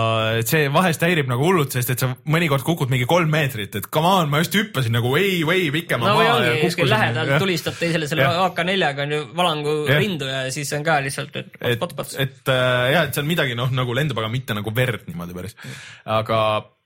see vahest häirib nagu hullult, sest et sa mõnikord kukud mingi kolm meetrit, et come on, ma just hüppasin nagu way, way pikema no, maa. No või ongi, lähedalt tulistad teisele selle A K neljaga on ju valangu ja. Rindu ja siis on ka lihtsalt, et et, pot, pot. et, et jah, et see on midagi noh, nagu lendab, aga mitte nagu verd niimoodi päris. Aga...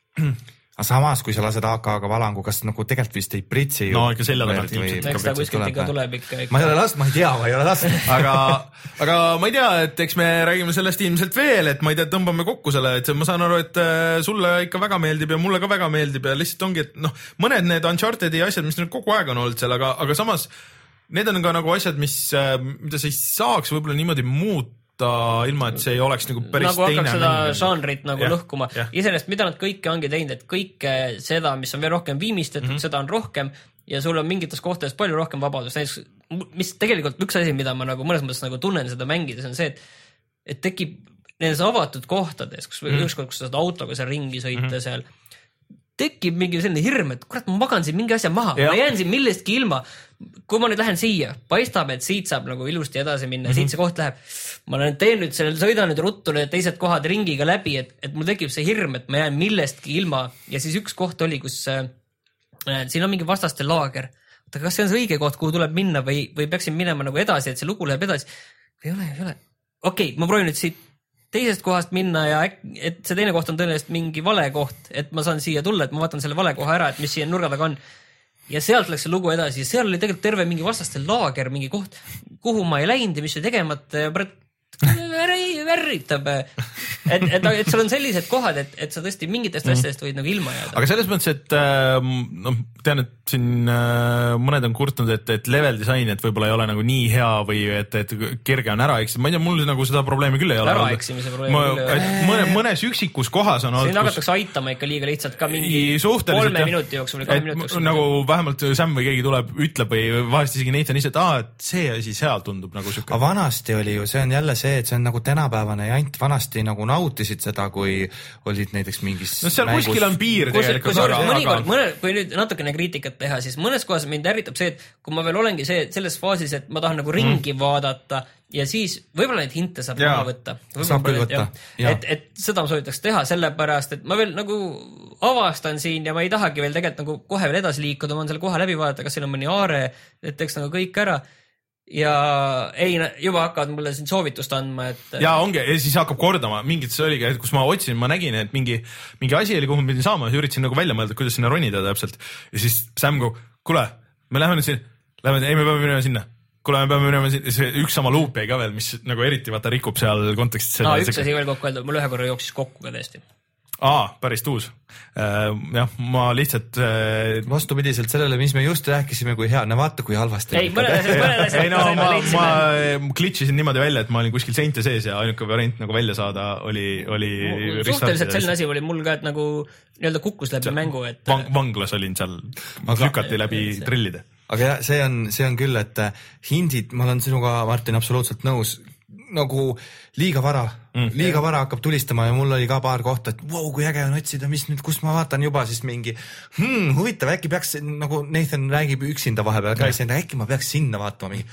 Aga samas, kui sa lased A K-ga valangu, kas nagu tegelikult vist ei pritsi no ikka selja tagant ilmselt. Eks ta kuskilt ikka tuleb ikka. Ma ei ole last, ma ei tea, ma ei ole last. aga, aga ma ei tea, et eks me räägime sellest ilmselt veel, et ma ei tea, tõmbame kokku selle, et ma saan aru, et sulle ikka väga meeldib ja mulle ka väga meeldib ja lihtsalt ongi, et noh, mõned need Unchartedi asjad, mis nüüd kogu aeg on olnud seal, aga, aga samas need on ka nagu asjad, mis, mida sa ei saaks võib-olla niimoodi muuta, ilma, et see ei oleks nagu päris nagu teine. Nagu hakkaks seda žanrit nagu ja, lõhkuma. Iseenesest, mida nad kõike ongi teinud, et kõike seda, mis on veel rohkem viimistletud, mm -hmm. seda on rohkem ja sul on mingites kohtades palju rohkem vabadust. Näiteks, mis tegelikult üks asi, mida ma nagu mõnes mõttes nagu tunnen seda mängides, on see, et, et tekib nendes avatud kohtades, kus mm -hmm. ükskord, kus sa saad autoga seal ringi sõita mm -hmm. seal, tekib mingi selline hirm, et kurat, ma magan siin mingi asja maha, ja. ma jään siin millestki ilma. Kui ma nüüd lähen siia, paistab, et siit saab nagu ilusti edasi minna, mm -hmm. siit see koht läheb. Ma teen nüüd sellel, sõidan nüüd ruttu need teised kohad ringiga läbi, et, et mul tekib see hirm, et ma jään millestki ilma. Ja siis üks koht oli, kus äh, siin on mingi vastaste laager. Aga kas see on see õige koht, kuhu tuleb minna või, või peaksin minema nagu edasi, et see lugu läheb edasi? Ei ole, ei ole. Okei, okay, ma proovin nüüd siit teisest kohast minna ja äk, et see teine koht on tõenäoliselt mingi vale koht, et ma saan siia tulla, et ma vaatan selle vale koha ära, et mis siia nurga taga on. Ja sealt läks see lugu edasi ja seal oli tegelikult terve mingi vastaste laager, mingi koht, kuhu ma ei läinud ja mis oli tegemata ja pärast värritab. et, et, et sul on sellised kohad, et, et sa tõesti mingitest asjadest võid nagu ilma jääda. aga selles mõttes, et noh, tean, et siin mõned on kurtnud, et, et level disain, et võib-olla ei ole nagu nii hea või et, et kerge on ära eksida. Ma ei tea, mul nagu seda probleemi küll ei ole. Ära eksimise probleemi küll ei ole. Mõne, mõnes üksikus kohas on olnud. Siin hakatakse aitama ikka liiga lihtsalt ka mingi kolme minuti jooksul või kahe minuti jooksul. Nagu vähemalt Sam või keegi tuleb, ütleb või vahest isegi Nathan ise, et aa, et see asi seal tundub nagu siuke. Aga vanasti oli ju, see on jälle see, et see on nagu tänapäevane jant, vanasti nagu nautisid seda, kui olid näiteks mingis no seal mängus. Kuskil on piir tegelikult. Kus, kus mõnikord, mõne, kui nüüd natukene kriitikat teha, siis mõnes kohas mind ärritab see, et kui ma veel olengi see, selles faasis, et ma tahan nagu ringi mm. vaadata ja siis võib-olla neid hinte saab maha võtta. Saab küll võtta. Et, et seda ma soovitaks teha, sellepärast, et ma veel nagu avastan siin ja ma ei tahagi veel tegelikult nagu kohe veel edasi liikuda, ma on selle koha läbi vaadata, kas siin on mõni aare, et teeks nagu kõik ära. Ja ei, juba hakkavad mulle siin soovitust andma, et ja ongi, ja siis hakkab kordama mingit, see oligi, kus ma otsin, ma nägin, et mingi, mingi asi oli, kuhu ma pidin saama, ja üritasin nagu välja mõelda, kuidas sinna ronida täpselt. Ja siis Sam go, kuule, me läheme nüüd siin, läheme, ei, me peame minema sinna. Kuule, me peame minema siin, see üks sama loop jäi ka veel, mis nagu eriti vaata rikub seal kontekstis. Aa, üks asi veel kokku öelda, mul ühe korra jooksis kokku ka tõesti. Aa, päris tuus. Äh, jah, ma lihtsalt äh... vastupidiselt sellele, mis me just rääkisime, kui hea, no vaata, kui halvasti. Ei, mõned asjad, mõned asjad. Ei, no ma, ma glitšisin niimoodi välja, et ma olin kuskil seinte sees ja ainuke variant nagu välja saada oli, oli suhteliselt selline asi oli mul ka, et nagu nii-öelda kukkus läbi mängu, et vang, vanglas olin seal, lükati läbi trillide. Aga jah, see on, see on küll, et hindid, ma olen sinuga, Martin, absoluutselt nõus, nagu liiga vara, mm. liiga vara hakkab tulistama ja mul oli ka paar kohta, et wow, kui äge on otsida, mis nüüd, kust ma vaatan juba siis mingi hmm, huvitav, äkki peaks, nagu Nathan räägib üksinda vahepeal ka, siis äkki ma peaks sinna vaatama mingi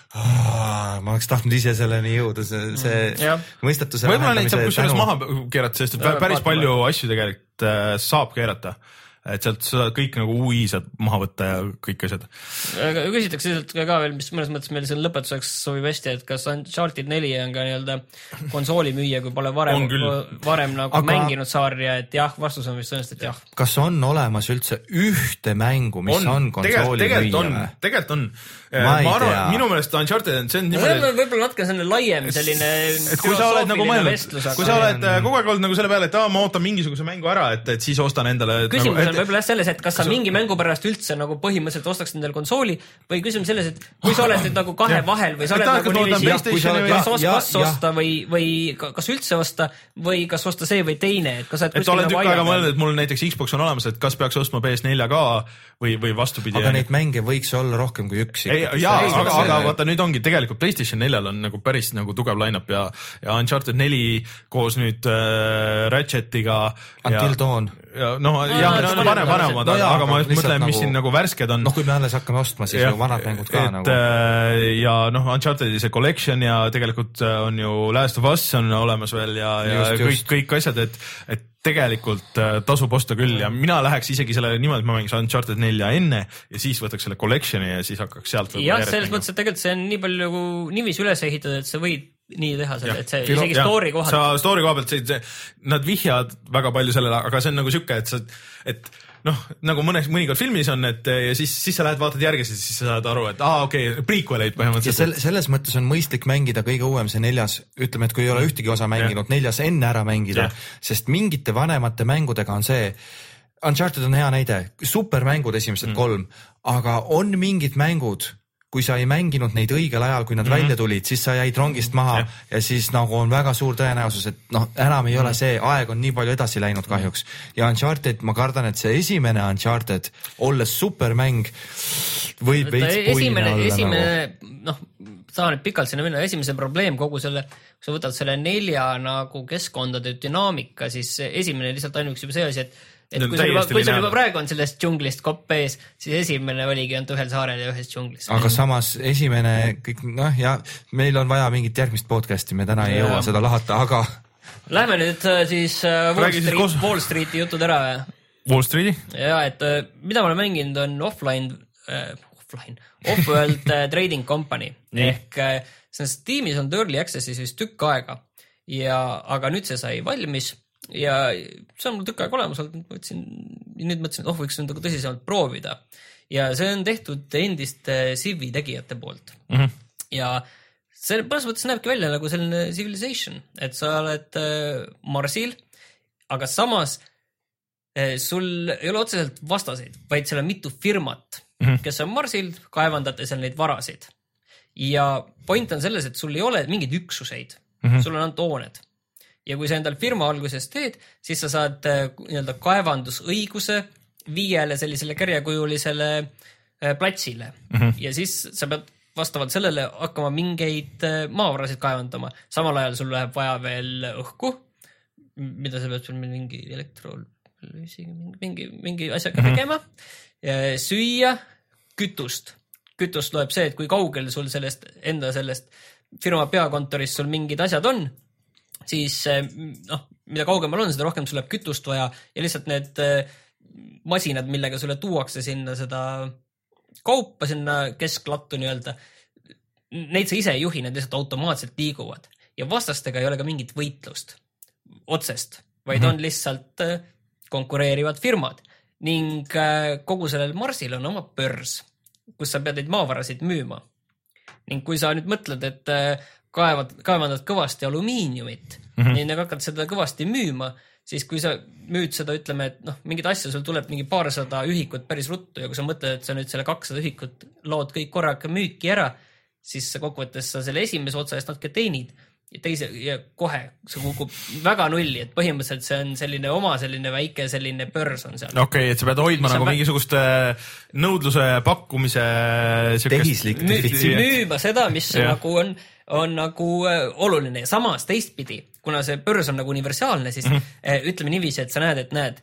ah, ma oleks tahtnud ise selleni jõuda, see, see mm, mõistatuse võib-olla neid saab kusjuures maha keerata, sest et päris palju asju tegelikult äh, saab keerata. Et sealt seda kõik nagu U I saad maha võtta ja kõik asjad. Küsitakse lihtsalt ka veel, mis mõnes mõttes meil selle lõpetuseks sobib hästi, et kas Uncharted neli on ka nii-öelda konsooli müüja, kui pole varem, varem nagu aga mänginud saarja, et jah, vastus on vist sõnast, et jah. Kas on olemas üldse ühte mängu, mis on, on konsooli tegelt, müüja? Tegelikult on. Ma, ma arvan, minu meelest Uncharted, see on niimoodi... No, võib-olla natuke selline laiem, selline kui sa oled nagu mõelnud, kui sa oled kogu aeg olnud nagu selle peale, et aa, ma ootan mingisuguse mängu ära, et, et siis ostan endale... Küsimus nagu, et, on võib-olla selles, et kas sa mingi mängu pärast üldse nagu põhimõtteliselt ostaks endale konsooli või küsimus selles, et kui sa oled nüüd nagu kahe vahel või sa oled nagu niiviisi, kas, kas osta või, või kas üldse osta või kas osta see või teine, et kas sa et oled tükk aega mõelnud, et mul näiteks Xbox on olemas, et kas peaks ostma P S neli ka või, või vastupidi. Aga neid mänge võiks olla rohkem kui üks. Ei, jaa, aga, aga vaata nüüd ongi tegelikult PlayStation neljal on nagu päris nagu tugev line-up ja, ja Uncharted neli koos nüüd äh, Ratchetiga Until Dawn. Ja, no, no, ja, no, no panem, panem, no, aga, aga ma mõtlen, mis nagu, siin nagu värsked on. Noh, kui me alles hakkame ostma, siis ja, ju vanad mängud ka et, nagu. Ja noh, Uncharted'i see collection ja tegelikult on ju Last of Us on olemas veel ja, ja just, kõik, just. kõik asjad, et, et tegelikult tasub osta küll ja mina läheks isegi selle niimoodi, et ma mängiks Uncharted nelja enne ja siis võtaks selle collection'i ja siis hakkaks sealt jah, selles mõttes, et tegelikult see on nii palju niiviisi üles ehitada, et sa võid nii teha selle, et see Filo, isegi story koha sa story koha pealt, see, see, nad vihjad väga palju sellele, aga see on nagu siuke, et sa, et noh, nagu mõnes, mõnikord filmis on, et ja siis, siis sa lähed vaatad järgi, siis sa saad aru, et aa, okei, okay, prequeleid põhimõtteliselt. Selle, selles mõttes on mõistlik mängida kõige uuem see neljas, ütleme, et kui ei ole ühtegi osa mänginud, ja. neljas enne ära mängida, ja. Sest mingite vanemate mängudega on see, Uncharted on hea näide, supermängud esimesed mm. kolm, aga on mingid mängud, kui sa ei mänginud neid õigel ajal, kui nad mm-hmm. välja tulid, siis sa jäid rongist maha ja. ja siis nagu on väga suur tõenäosus, et noh, enam ei mm-hmm. ole see, aeg on nii palju edasi läinud kahjuks. Ja Uncharted, ma kardan, et see esimene Uncharted, olles supermäng, võib veits puine olla. Esimene, nagu... noh, saan nüüd pikalt sinna minna, esimese probleem kogu selle, kui sa võtad selle nelja nagu keskkondade dünaamika, siis esimene lihtsalt ainuks juba see asi, et et kui sul juba, kui sul juba praegu on sellest džunglist kopp ees, siis esimene oligi ainult ühel saarel ja ühes džunglis. Aga samas esimene, kõik, noh ja meil on vaja mingit järgmist podcasti, me täna ei jõua ja. Seda lahata, aga... Lähme nüüd siis Wall, Street, Wall Streeti jutud ära. Wall Streeti? Ja, et mida ma olen mänginud on offline, äh, offline, off-world trading company. Ehk see on Steamis on early access'is vist tükk aega, ja, aga nüüd see sai valmis. Ja see on mul tükk aeg olemas olnud, mõtlesin, nüüd mõtlesin, et oh, võiks nüüd tõsisemalt proovida. Ja see on tehtud endiste Civi tegijate poolt. Mm-hmm. Ja see mõnes mõttes näebki välja nagu selline civilization, et sa oled äh, Marsil, aga samas äh, sul ei ole otseselt vastaseid, vaid seal on mitu firmat, mm-hmm. kes on Marsil, kaevandate seal neid varasid. Ja point on selles, et sul ei ole mingeid üksuseid, mm-hmm. sul on ainult hooned. Ja kui sa endal firma alguses teed, siis sa saad äh, nii-öelda kaevandusõiguse viiele sellisele kärjekujulisele äh, platsile. Mm-hmm. Ja siis sa pead vastavalt sellele hakkama mingeid maavarasid kaevandama. Samal ajal sul läheb vaja veel õhku, mida sa pead mingi elektro, mingi, mingi asjaga tegema, süüa, kütust. Kütust loeb see, et kui kaugel sul sellest enda sellest firma peakontorist sul mingid asjad on, siis noh, mida kaugemal on, seda rohkem sul läheb kütust vaja ja lihtsalt need masinad, millega sulle tuuakse sinna seda kaupa sinna kesklattu nii-öelda, neid sa ise ei juhi, need lihtsalt automaatselt liiguvad. Ja vastastega ei ole ka mingit võitlust otsest, vaid mm-hmm. on lihtsalt konkureerivad firmad. Ning kogu sellel Marsil on oma börs, kus sa pead neid maavarasid müüma. Ning kui sa nüüd mõtled, et kaevad, kaevandad kõvasti alumiiniumit, mm-hmm. nii nagu hakkad seda kõvasti müüma, siis kui sa müüd seda, ütleme, et noh, mingid asja, sul tuleb mingi paarsada ühikut päris ruttu ja kui sa mõtled, et sa nüüd selle kakssada ühikut lood kõik korraga müüki ära, siis sa kokkuvõttes sa selle esimese otsa eest natuke teenid ja teise ja kohe see kukub väga nulli, et põhimõtteliselt see on selline oma selline väike selline börs on seal. Okei, okay, et sa pead hoidma sa nagu pead... mingisugust nõudluse pakkumise tehislik defitsiit. Müüma seda, mis nagu on on nagu oluline ja samas teistpidi, kuna see börs on nagu universaalne, siis mm-hmm. ütleme niiviisi, et sa näed, et näed,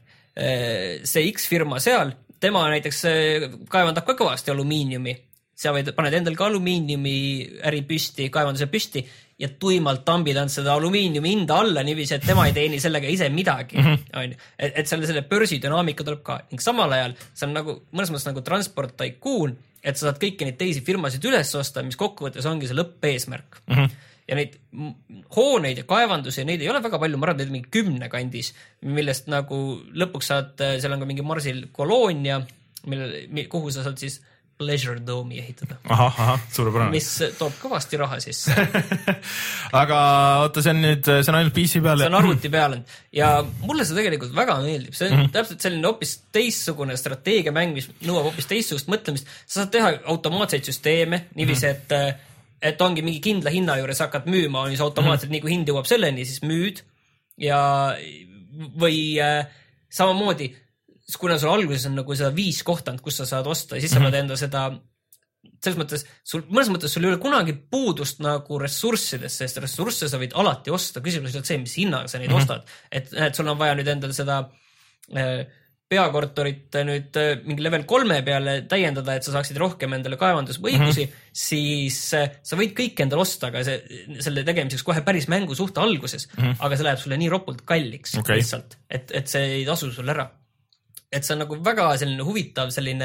see X firma seal, tema näiteks kaevandab ka kõvasti alumiiniumi, sa võid paned endal ka alumiiniumi äri püsti, kaevanduse püsti ja tuimalt tambid on seda alumiiniumi hinda alla niiviisi, et tema ei teeni sellega ise midagi. Mm-hmm. Et, et selle, selle börsi dünaamika tuleb ka ning samal ajal see on nagu mõnes mõttes nagu transport tycoon, et sa saad kõiki neid teisi firmasid üles osta, mis kokkuvõttes ongi see lõppeesmärk. Mm-hmm. Ja neid hooneid ja kaevandusi, neid ei ole väga palju, ma arvan, neid mingi kümne kandis, millest nagu lõpuks saad, seal on ka mingi Marsil koloonia, mille, kuhu sa saad siis Pleasure Dome'i ehitada. Aha, aha, suurepärane. Mis toob kõvasti raha sisse. Aga oota, see on nüüd, see on ainult P C peal. See on arvuti peal. Ja mulle see tegelikult väga meeldib. See on mm-hmm. täpselt selline hoopis teistsugune strateegiamäng, mis nõuab hoopis teistsugust mõtlemist. Sa saad teha automaatseid süsteeme, niiviisi, et, et ongi mingi kindla hinna juures hakkad müüma, on siis automaatselt mm-hmm. nii kui hind jõuab selleni, siis müüd ja või äh, samamoodi kuna sul alguses on nagu seda viis kohtanud, kus sa saad osta ja siis mm-hmm. sa pead enda seda, selles mõttes, sul, mõnes mõttes sul ei ole kunagi puudust nagu ressurssidest, sest ressursse sa võid alati osta, küsimus on see, mis hinnaga sa neid mm-hmm. ostad, et, et sul on vaja nüüd endal seda äh, peakortorit nüüd äh, mingi level kolme peale täiendada, et sa saaksid rohkem endale kaevandusõigusi, mm-hmm. siis äh, sa võid kõik endale osta, aga see, selle tegemiseks kohe päris mängu suhte alguses, mm-hmm. aga see läheb sulle nii ropult kalliks okay. lihtsalt, et, et see ei tasu sul ära. Et see on nagu väga selline huvitav selline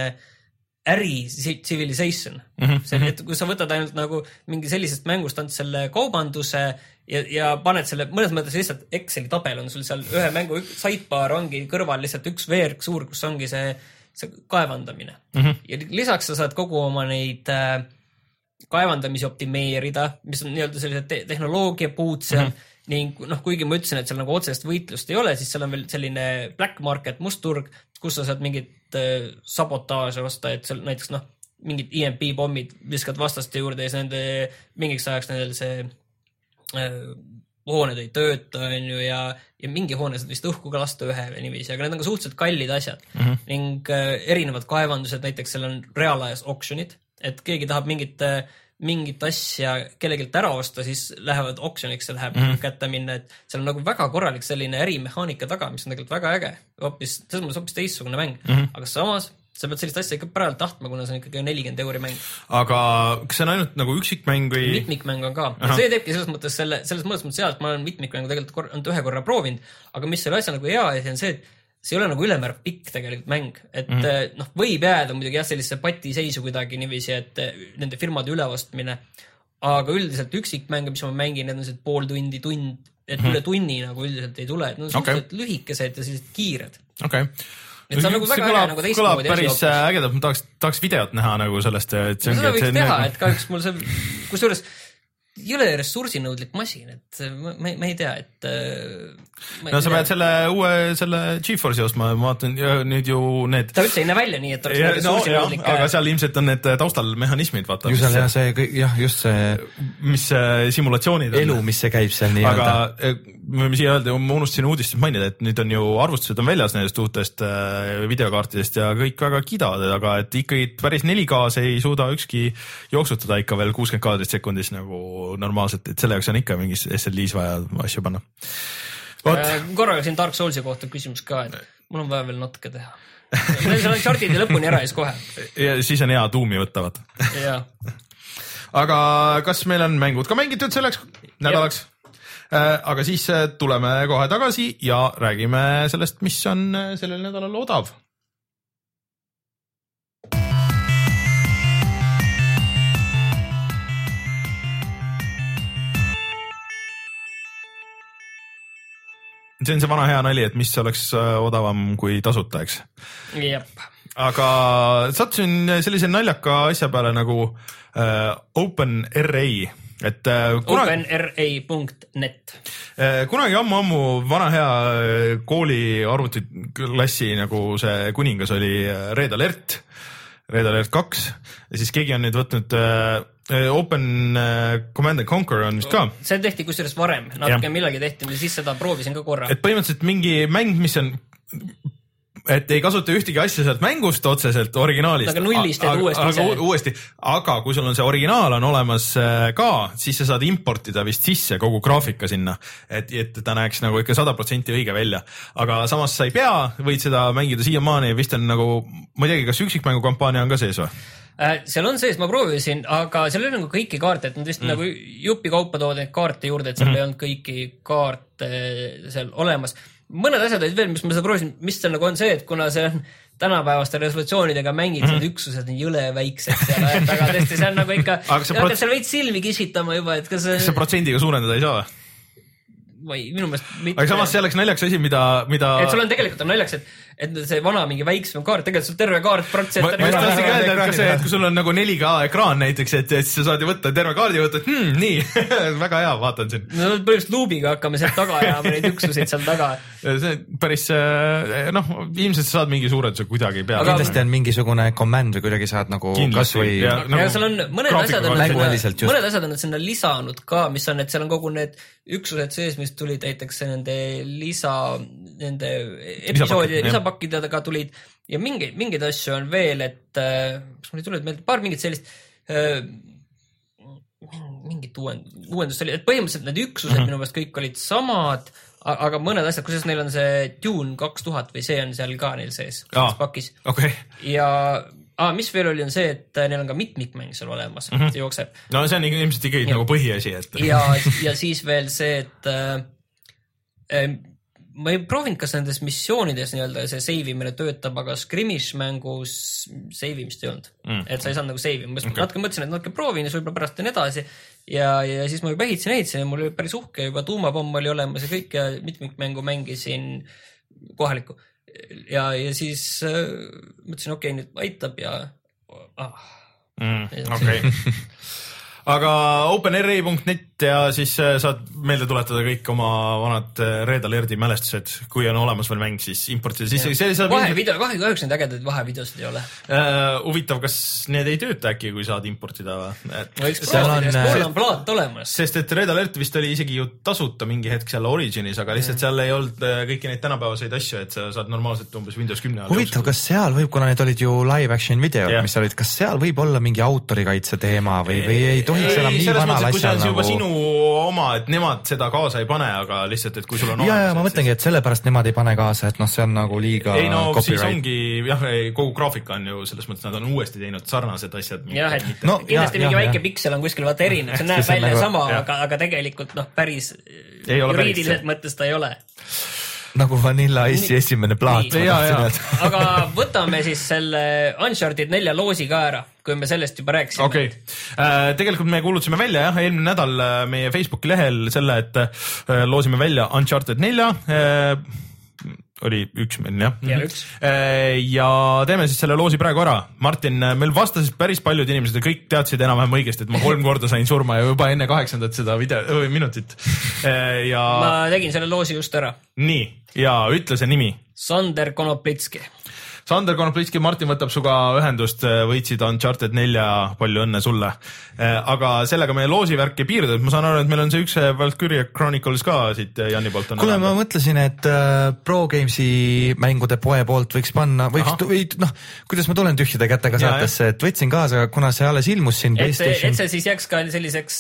äri civilization. Mm-hmm. See, et kui sa võtad ainult nagu mingi sellisest mängust ainult selle kaubanduse ja, ja paned selle, mõnes mõttes lihtsalt Exceli tabel on sul seal ühe mängu sidebar ongi kõrval lihtsalt üks veerg suur, kus ongi see, see kaevandamine. Mm-hmm. Ja lisaks sa saad kogu oma neid äh, kaevandamisi optimeerida, mis on nii-öelda sellise te- tehnoloogia puud seal mm-hmm. ning noh, kuigi ma ütlesin, et seal nagu otsest võitlust ei ole, siis seal on veel selline black market, mustturg, kus sa saad mingit äh, sabotaaže osta, et seal näiteks noh, mingid E M P-pommid viskad vastaste juurde ja siis nende mingiks ajaks nendel see äh, hooned ei tööta on ju, ja, ja mingi hoone saad vist õhku ka lasta ühe või niiviisi, aga need on ka suhteliselt kallid asjad mm-hmm. ning äh, erinevad kaevandused, näiteks seal on reaalajas auctionid, et keegi tahab mingit äh, mingit asja kellegilt ära osta, siis lähevad auctioniks ja läheb mm-hmm. kätte minna, et seal on nagu väga korralik selline ärimehaanika taga, mis on tegelikult väga äge, hoopis, selles mõttes hoopis teistsugune mäng, mm-hmm. aga samas sa pead sellist asja ikka päralt tahtma, kuna see on ikkagi nelikümmend euri mäng. Aga kas see on ainult nagu üksikmäng või? Mitmikmäng on ka. See teebki selles mõttes selle, selles mõttes mõttes seal, et ma olen mitmikmängu tegelikult kor- ühe korra proovinud, aga mis selle asja nagu hea on see, et see ei ole nagu ülemäär pikk tegelikult mäng, et mm-hmm. noh, võib jääda muidugi jah sellise pati seisu kuidagi niiviisi, et nende firmade üleostmine, aga üldiselt üksikmänge, mis ma mängin, need on see pool tundi, tund, et mm-hmm. üle tunni nagu üldiselt ei tule, et need on okay. suhteliselt lühikesed ja sellised kiired. Okay. Et see on nagu väga äge nagu teistmoodi. Kõlab päris ägedalt, ma tahaks, tahaks videot näha nagu sellest. Et see seda võiks teha, et kahjuks mul see, kusjuures jõle ressursinõudlik masin, et ma, ma, ma ei tea, et ma no sa pead selle uue, selle GeForce'i ostma, ma vaatan nüüd ju need ta üldse ei näe välja nii, et oleks ja, ressursinõudlik no,. aga seal ilmselt on need taustal mehhanismid, vaata. ju seal jah, see, jah, just see mis simulatsioonid elu, mis see käib seal nii aga me võime siia öelda, ma unustasin uudistest mainida, et nüüd on ju arvustused on väljas nendest uutest videokaartidest ja kõik väga kiidavad, aga et ikkagi päris neli K-s ei suuda ükski jooksutada ikka veel kuuskümmend kaadrit sekundis nagu normaalselt, et selle jaoks on ikka mingis S L I-s vaja asju panna. Korraga siin Dark Soulsi kohta küsimus ka, et mul on vaja veel natuke teha. Seal on chartide lõpuni ära ja siis kohe. Ja siis on hea tuumi võttavad. Aga kas meil on mängud ka mängitud selleks nädalaks? Aga siis tuleme kohe tagasi ja räägime sellest, mis on sellel nädalal odav. See on see vana hea nali, et mis oleks odavam kui tasuta, eks? Jep. Aga sattusin sellise naljaka asja peale nagu uh, OpenRA. Et, uh, kunagi, OpenRA punkt net. Uh, kunagi ammu-ammu vana hea kooli arvutiklassi nagu see kuningas oli Red Alert, Red Alert kaks ja siis keegi on nüüd võtnud uh, Open Command and Conquer on vist ka. See tehti kusjuures varem, natuke millegi tehti, siis seda proovisin ka korra. Et põhimõtteliselt mingi mäng, mis on, et ei kasuta ühtegi asja sealt mängust otseselt originaalist. Aga nullist teed uuesti ise. Uuesti, aga kui sul on see originaal on olemas ka, siis sa saad importida vist sisse kogu graafika sinna, et, et ta näeks nagu ikka sada protsenti õige välja. Aga samas sa ei pea, võid seda mängida siiamaani, vist on nagu, ma ei teagi, kas üksikmängu kampaania on ka sees või? Seal on sees, ma proovisin, aga seal oli nagu kõiki kaarte, et nad vist mm. nagu jupi kaupa tood neid kaarte juurde, et seal mm. ei olnud kõiki kaarte seal olemas. Mõned asjad olid veel, mis ma seda proovisin, mis seal nagu on see, et kuna see on tänapäevaste resolutsioonidega mängid, mm. need üksused on jõle väiksed seal, et aga tõesti see on nagu ikka, prot... seal võid silmi kisitama juba, et kas see... Kas see protsendiga suurendada ei saa või? Või minu meelest mitte. Aga samas see oleks naljaks asi, mida, mida... Et sul on tegelikult on naljaks, et, et see vana mingi väiksem kaart, tegelikult sul terve kaart protsent... Ma, ma just tahtsin öelda, et kas see, et kui sul on nagu neli K ekraan näiteks, et, et sa saad ju võtta terve kaardi ja võtta, et hmm, nii, väga hea, vaatan siin. No põhimõtteliselt luubiga hakkame sealt taga ja neid üksuseid seal taga. See päris, noh, ilmselt sa saad mingi suurenduse kuidagi peale. Aga kindlasti on mingisugune command või kuidagi saad nagu kas või... Ja, nagu ja seal on mõned asjad on, sinna, mõned asjad on nad sinna lisanud ka, mis on, et seal on kogu need üksused sees, mis tulid näiteks nende lisa, nende episoodi, lisapakkidega tulid ja mingeid, mingeid asju on veel, et kas mul ei tule meelde, paar mingit sellist mingit uuend, uuendust oli, et põhimõtteliselt need üksused mm -hmm. minu meelest kõik olid samad, aga mõned asjad, kusjuures neil on see Dune kaks tuhat või see on seal ka neil sees, selles pakis. Okay. Ja ah, mis veel oli, on see, et neil on ka mitmikmäng seal olemas, mm -hmm. see jookseb. No see on ilmselt ikkagi nagu põhiasi, et... ja, ja siis veel see, et äh, ma ei proovinud, kas nendes missioonides nii-öelda see save imine töötab, aga Skirmish mängus save imist ei olnud. Mm. Et sa ei saanud nagu save ima. Okay. Natuke mõtlesin, et natuke proovin ja võib-olla pärast teen edasi. Ja, ja siis ma juba ehitasin, ehitasin ja mul oli päris uhke, juba tuumapomm oli olemas ja kõik ja mitmikmängu mängisin kohalikku. Ja, ja siis äh, mõtlesin, okei, okay, nüüd aitab ja... Ah. Mm, okei. Okay. Aga OpenRA punkt net ja siis saad meelde tuletada kõik oma vanad Red Alerti mälestused, kui on olemas veel mäng, siis importida sisse. Vahevideo, kahjuks kahjuks need ägedaid vahevideosid ei ole. Uh, huvitav, kas need ei tööta äkki, kui saad importida? Et... No eks proovida, sest pool on plaat olemas. Sest et Red Alert vist oli isegi ju tasuta mingi hetk seal Originis, aga lihtsalt seal ei olnud kõiki neid tänapäevaseid asju, et sa saad normaalselt umbes Windows kümme all. Huvitav, kas seal võib, kuna need olid ju live action videod, yeah. mis olid, kas seal võib olla mingi autorikaitse teema või, või ei tohiks enam nii vanal asjal nagu... Sinu oma, et nemad seda kaasa ei pane, aga lihtsalt, et kui sul on ja, ja ma mõtlengi, et sellepärast nemad ei pane kaasa, et noh, see on nagu liiga ei no copyright. Siis ongi, jah, kogu graafika on ju selles mõttes, nad on uuesti teinud sarnased asjad. Jah, et mitte, no, kindlasti ja, mingi ja, väike ja. piksel on kuskil vaata erinev, see näeb välja nagu, sama, aga, aga tegelikult noh, päris juriidiliselt mõttes ta ei ole. Nagu Vanilla Ice'i esimene plaat. Ja, ja. Aga võtame siis selle Uncharted nelja loosi ka ära, kui me sellest juba rääksime. Okay. Äh, tegelikult me kuulutasime välja jah, eelmine nädal meie Facebooki lehel selle, et äh, loosime välja Uncharted nelja. Äh, oli üks meil jah. ja üks. Ja teeme siis selle loosi praegu ära. Martin, meil vastasid päris paljud inimesed ja kõik teadsid enam-vähem õigesti, et ma kolm korda sain surma ja juba enne kaheksandat seda video, või minutit. Ja... ma tegin selle loosi just ära. Nii, ja ütle see nimi. Sander Konoplitski. Sander Konoplitski, Martin võtab suga ühendust, võitsid Uncharted nelja, palju õnne sulle. Aga sellega meie loosivärk ei piirdu, et ma saan aru, et meil on see üks Valkyria Chronicles ka siit Janni poolt. Kuule, ma mõtlesin, et Pro Gamesi mängude poe poolt võiks panna, võiks, või noh, kuidas ma tulen tühjade kätega saatesse, et võtsin kaasa, kuna see alles ilmus siin et, PlayStation. Et see siis jääks ka selliseks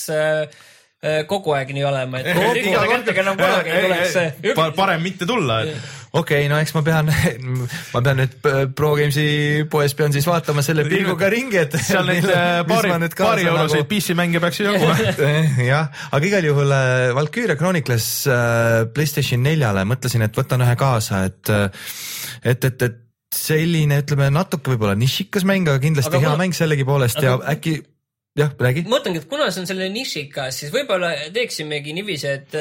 kogu aeg nii olema, et tühjade kätega enam kunagi ei tuleks. Parem mitte tulla. Okei, okay, no eks ma pean, ma pean nüüd Pro Gamesi poes pean siis vaatama selle pilguga ringi, et seal neid paari, paari euroseid nagu... P C mänge peaks ju jagu. jah, aga igal juhul Valkyria Chronicles PlayStation neljale mõtlesin, et võtan ühe kaasa, et, et, et, et selline, ütleme, natuke võib-olla nišikas mäng, aga kindlasti aga hea ma... mäng sellegi poolest aga... ja äkki jah, räägi. Mõtlengi, et kuna see on selle nišikas, siis võib-olla teeksimegi niiviisi, et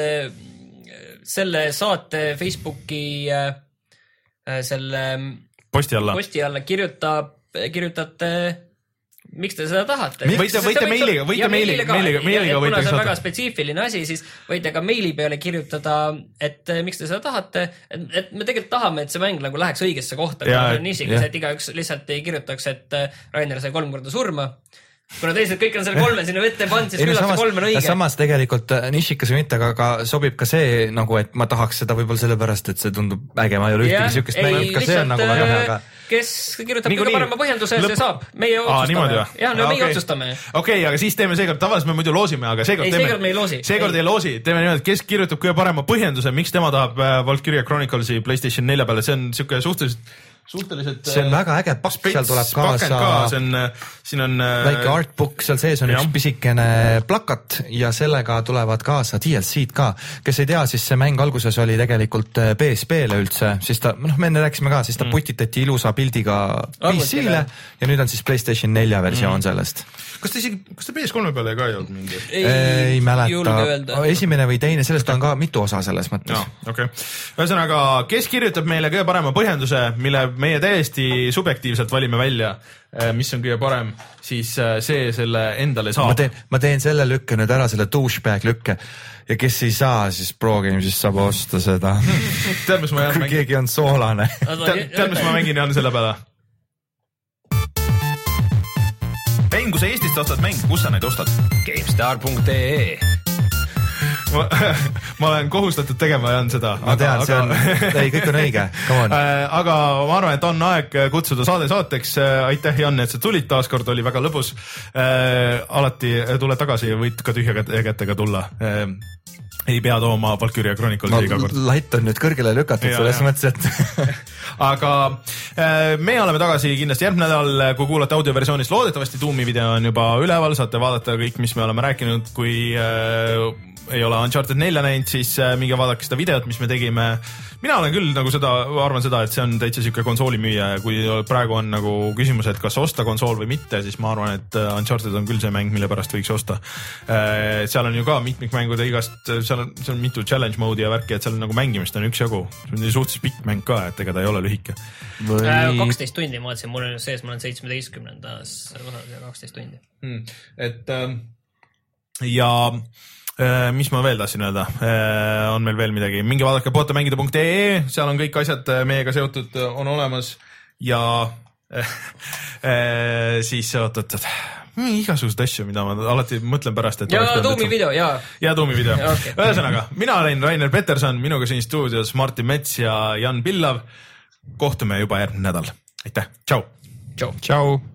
selle saate Facebooki äh, selle posti alla, posti alla kirjutab, kirjutate, miks te seda tahate. Võite, võite meiliga, võite meiliga, meiliga, meiliga võite kuna see on väga spetsiifiline asi, siis võite ka meili peale kirjutada, et miks te seda tahate, et, et me tegelikult tahame, et see mäng nagu läheks õigesse kohta, kui on niisikas, et igaüks lihtsalt ei kirjutaks, et Rainer sai kolm korda surma. Kuna teised kõik on selle kolme sinna vette pannud, siis küllalt see kolm on õige. Samas tegelikult nišikas või mitte, aga ka sobib ka see nagu, et ma tahaks seda võib-olla sellepärast, et see tundub äge, ma ei ole ühtegi sükest mängib, ka see on nagu väga hea, aga... Kes kirjutab kõige parema põhjenduse, see saab. Meie otsustame. Jah, no meie otsustame. Okei, aga siis teeme seekord, tavaliselt me muidu loosime, aga seekord teeme... Ei, seekord me ei loosi. Seekord ei loosi. Teeme niimoodi, kes kirjutab kõige parema põhjenduse, miks tema tahab Valkyria Chroniclesi PlayStation nelja peale, see on siuke suhteliselt suhteliselt see on väga äge pakk, seal tuleb kaasa ka, see on, siin on väike artbook, seal sees on jah. Üks pisikene plakat ja sellega tulevad kaasa D L C-d ka. Kes ei tea, siis see mäng alguses oli tegelikult P S P-le üldse, siis ta, noh, me enne rääkisime ka, siis ta mm. putitati ilusa pildiga P C-le ja nüüd on siis PlayStation nelja versioon mm. sellest. Kas te isegi, kas te P S kolme peale ka ei olnud mingi? Ei, ei mäleta, esimene või teine, sellest on ka mitu osa selles mõttes. No, okay. Ühesõnaga, kes kirjutab meile kõige parema põhjenduse, mille meie täiesti subjektiivselt valime välja, mis on kõige parem, siis see selle endale saab. Ma teen, ma teen selle lükke nüüd ära, selle douchebag lükke ja kes ei saa, siis Pro Games'is saab osta seda. Tead, mis ma jään mängin? Kui keegi on soolane. Tead, mis ma mängin jään selle peale? Mäng, kui sa Eestist ostad mäng, kus sa neid ostad? GameStar punkt ee Ma, ma olen kohustatud tegema ja on seda. Ma tean, aga... see on, ei, kõik on õige. Aga ma arvan, et on aeg kutsuda saade saateks. Aitäh, Jan, et sa tulid taaskord, oli väga lõbus. Alati tule tagasi ja võid ka tühja kätega tulla. Ei pea tooma Valkyria Chronicles no, iga kord. Lait on nüüd kõrgele lükatud ja, selles ja. Mõttes, et... aga me oleme tagasi kindlasti järgmine nädal, kui kuulate audioversioonis. Loodetavasti Doomi video on juba üleval, saate vaadata kõik, mis me oleme rääkinud. Kui äh, ei ole Uncharted nelja näinud, siis äh, minge vaadake seda videot, mis me tegime. Mina olen küll nagu seda, arvan seda, et see on täitsa siuke konsoolimüüja ja kui praegu on nagu küsimus, et kas osta konsool või mitte, siis ma arvan, et Uncharted on küll see mäng, mille pärast võiks osta. Seal on ju ka mitmikmängude igast, seal on, seal on mitu challenge mode'i ja värki, et seal on nagu mängimist on üksjagu. See on suhteliselt pikk mäng ka, et ega ta ei ole lühike. Või... kaksteist tundi ma vaatasin, mul on sees, ma olen seitsmeteistkümnendas osas ja kaksteist tundi. Hmm. Et ja... mis ma veel tahtsin öelda, on meil veel midagi, mingi vaadake potamängida punkt ee, seal on kõik asjad meiega seotud, on olemas ja siis oot-oot-oot igasugused asju, mida ma alati mõtlen pärast, et ja Doomi video, ja ja Doomi video. Okay. Ühesõnaga, mina olen Rainer Peterson, minuga siin stuudios Martin Mets ja Jan Pillav. Kohtume juba järgmine nädal. Aitäh, tšau. Tšau. Tšau.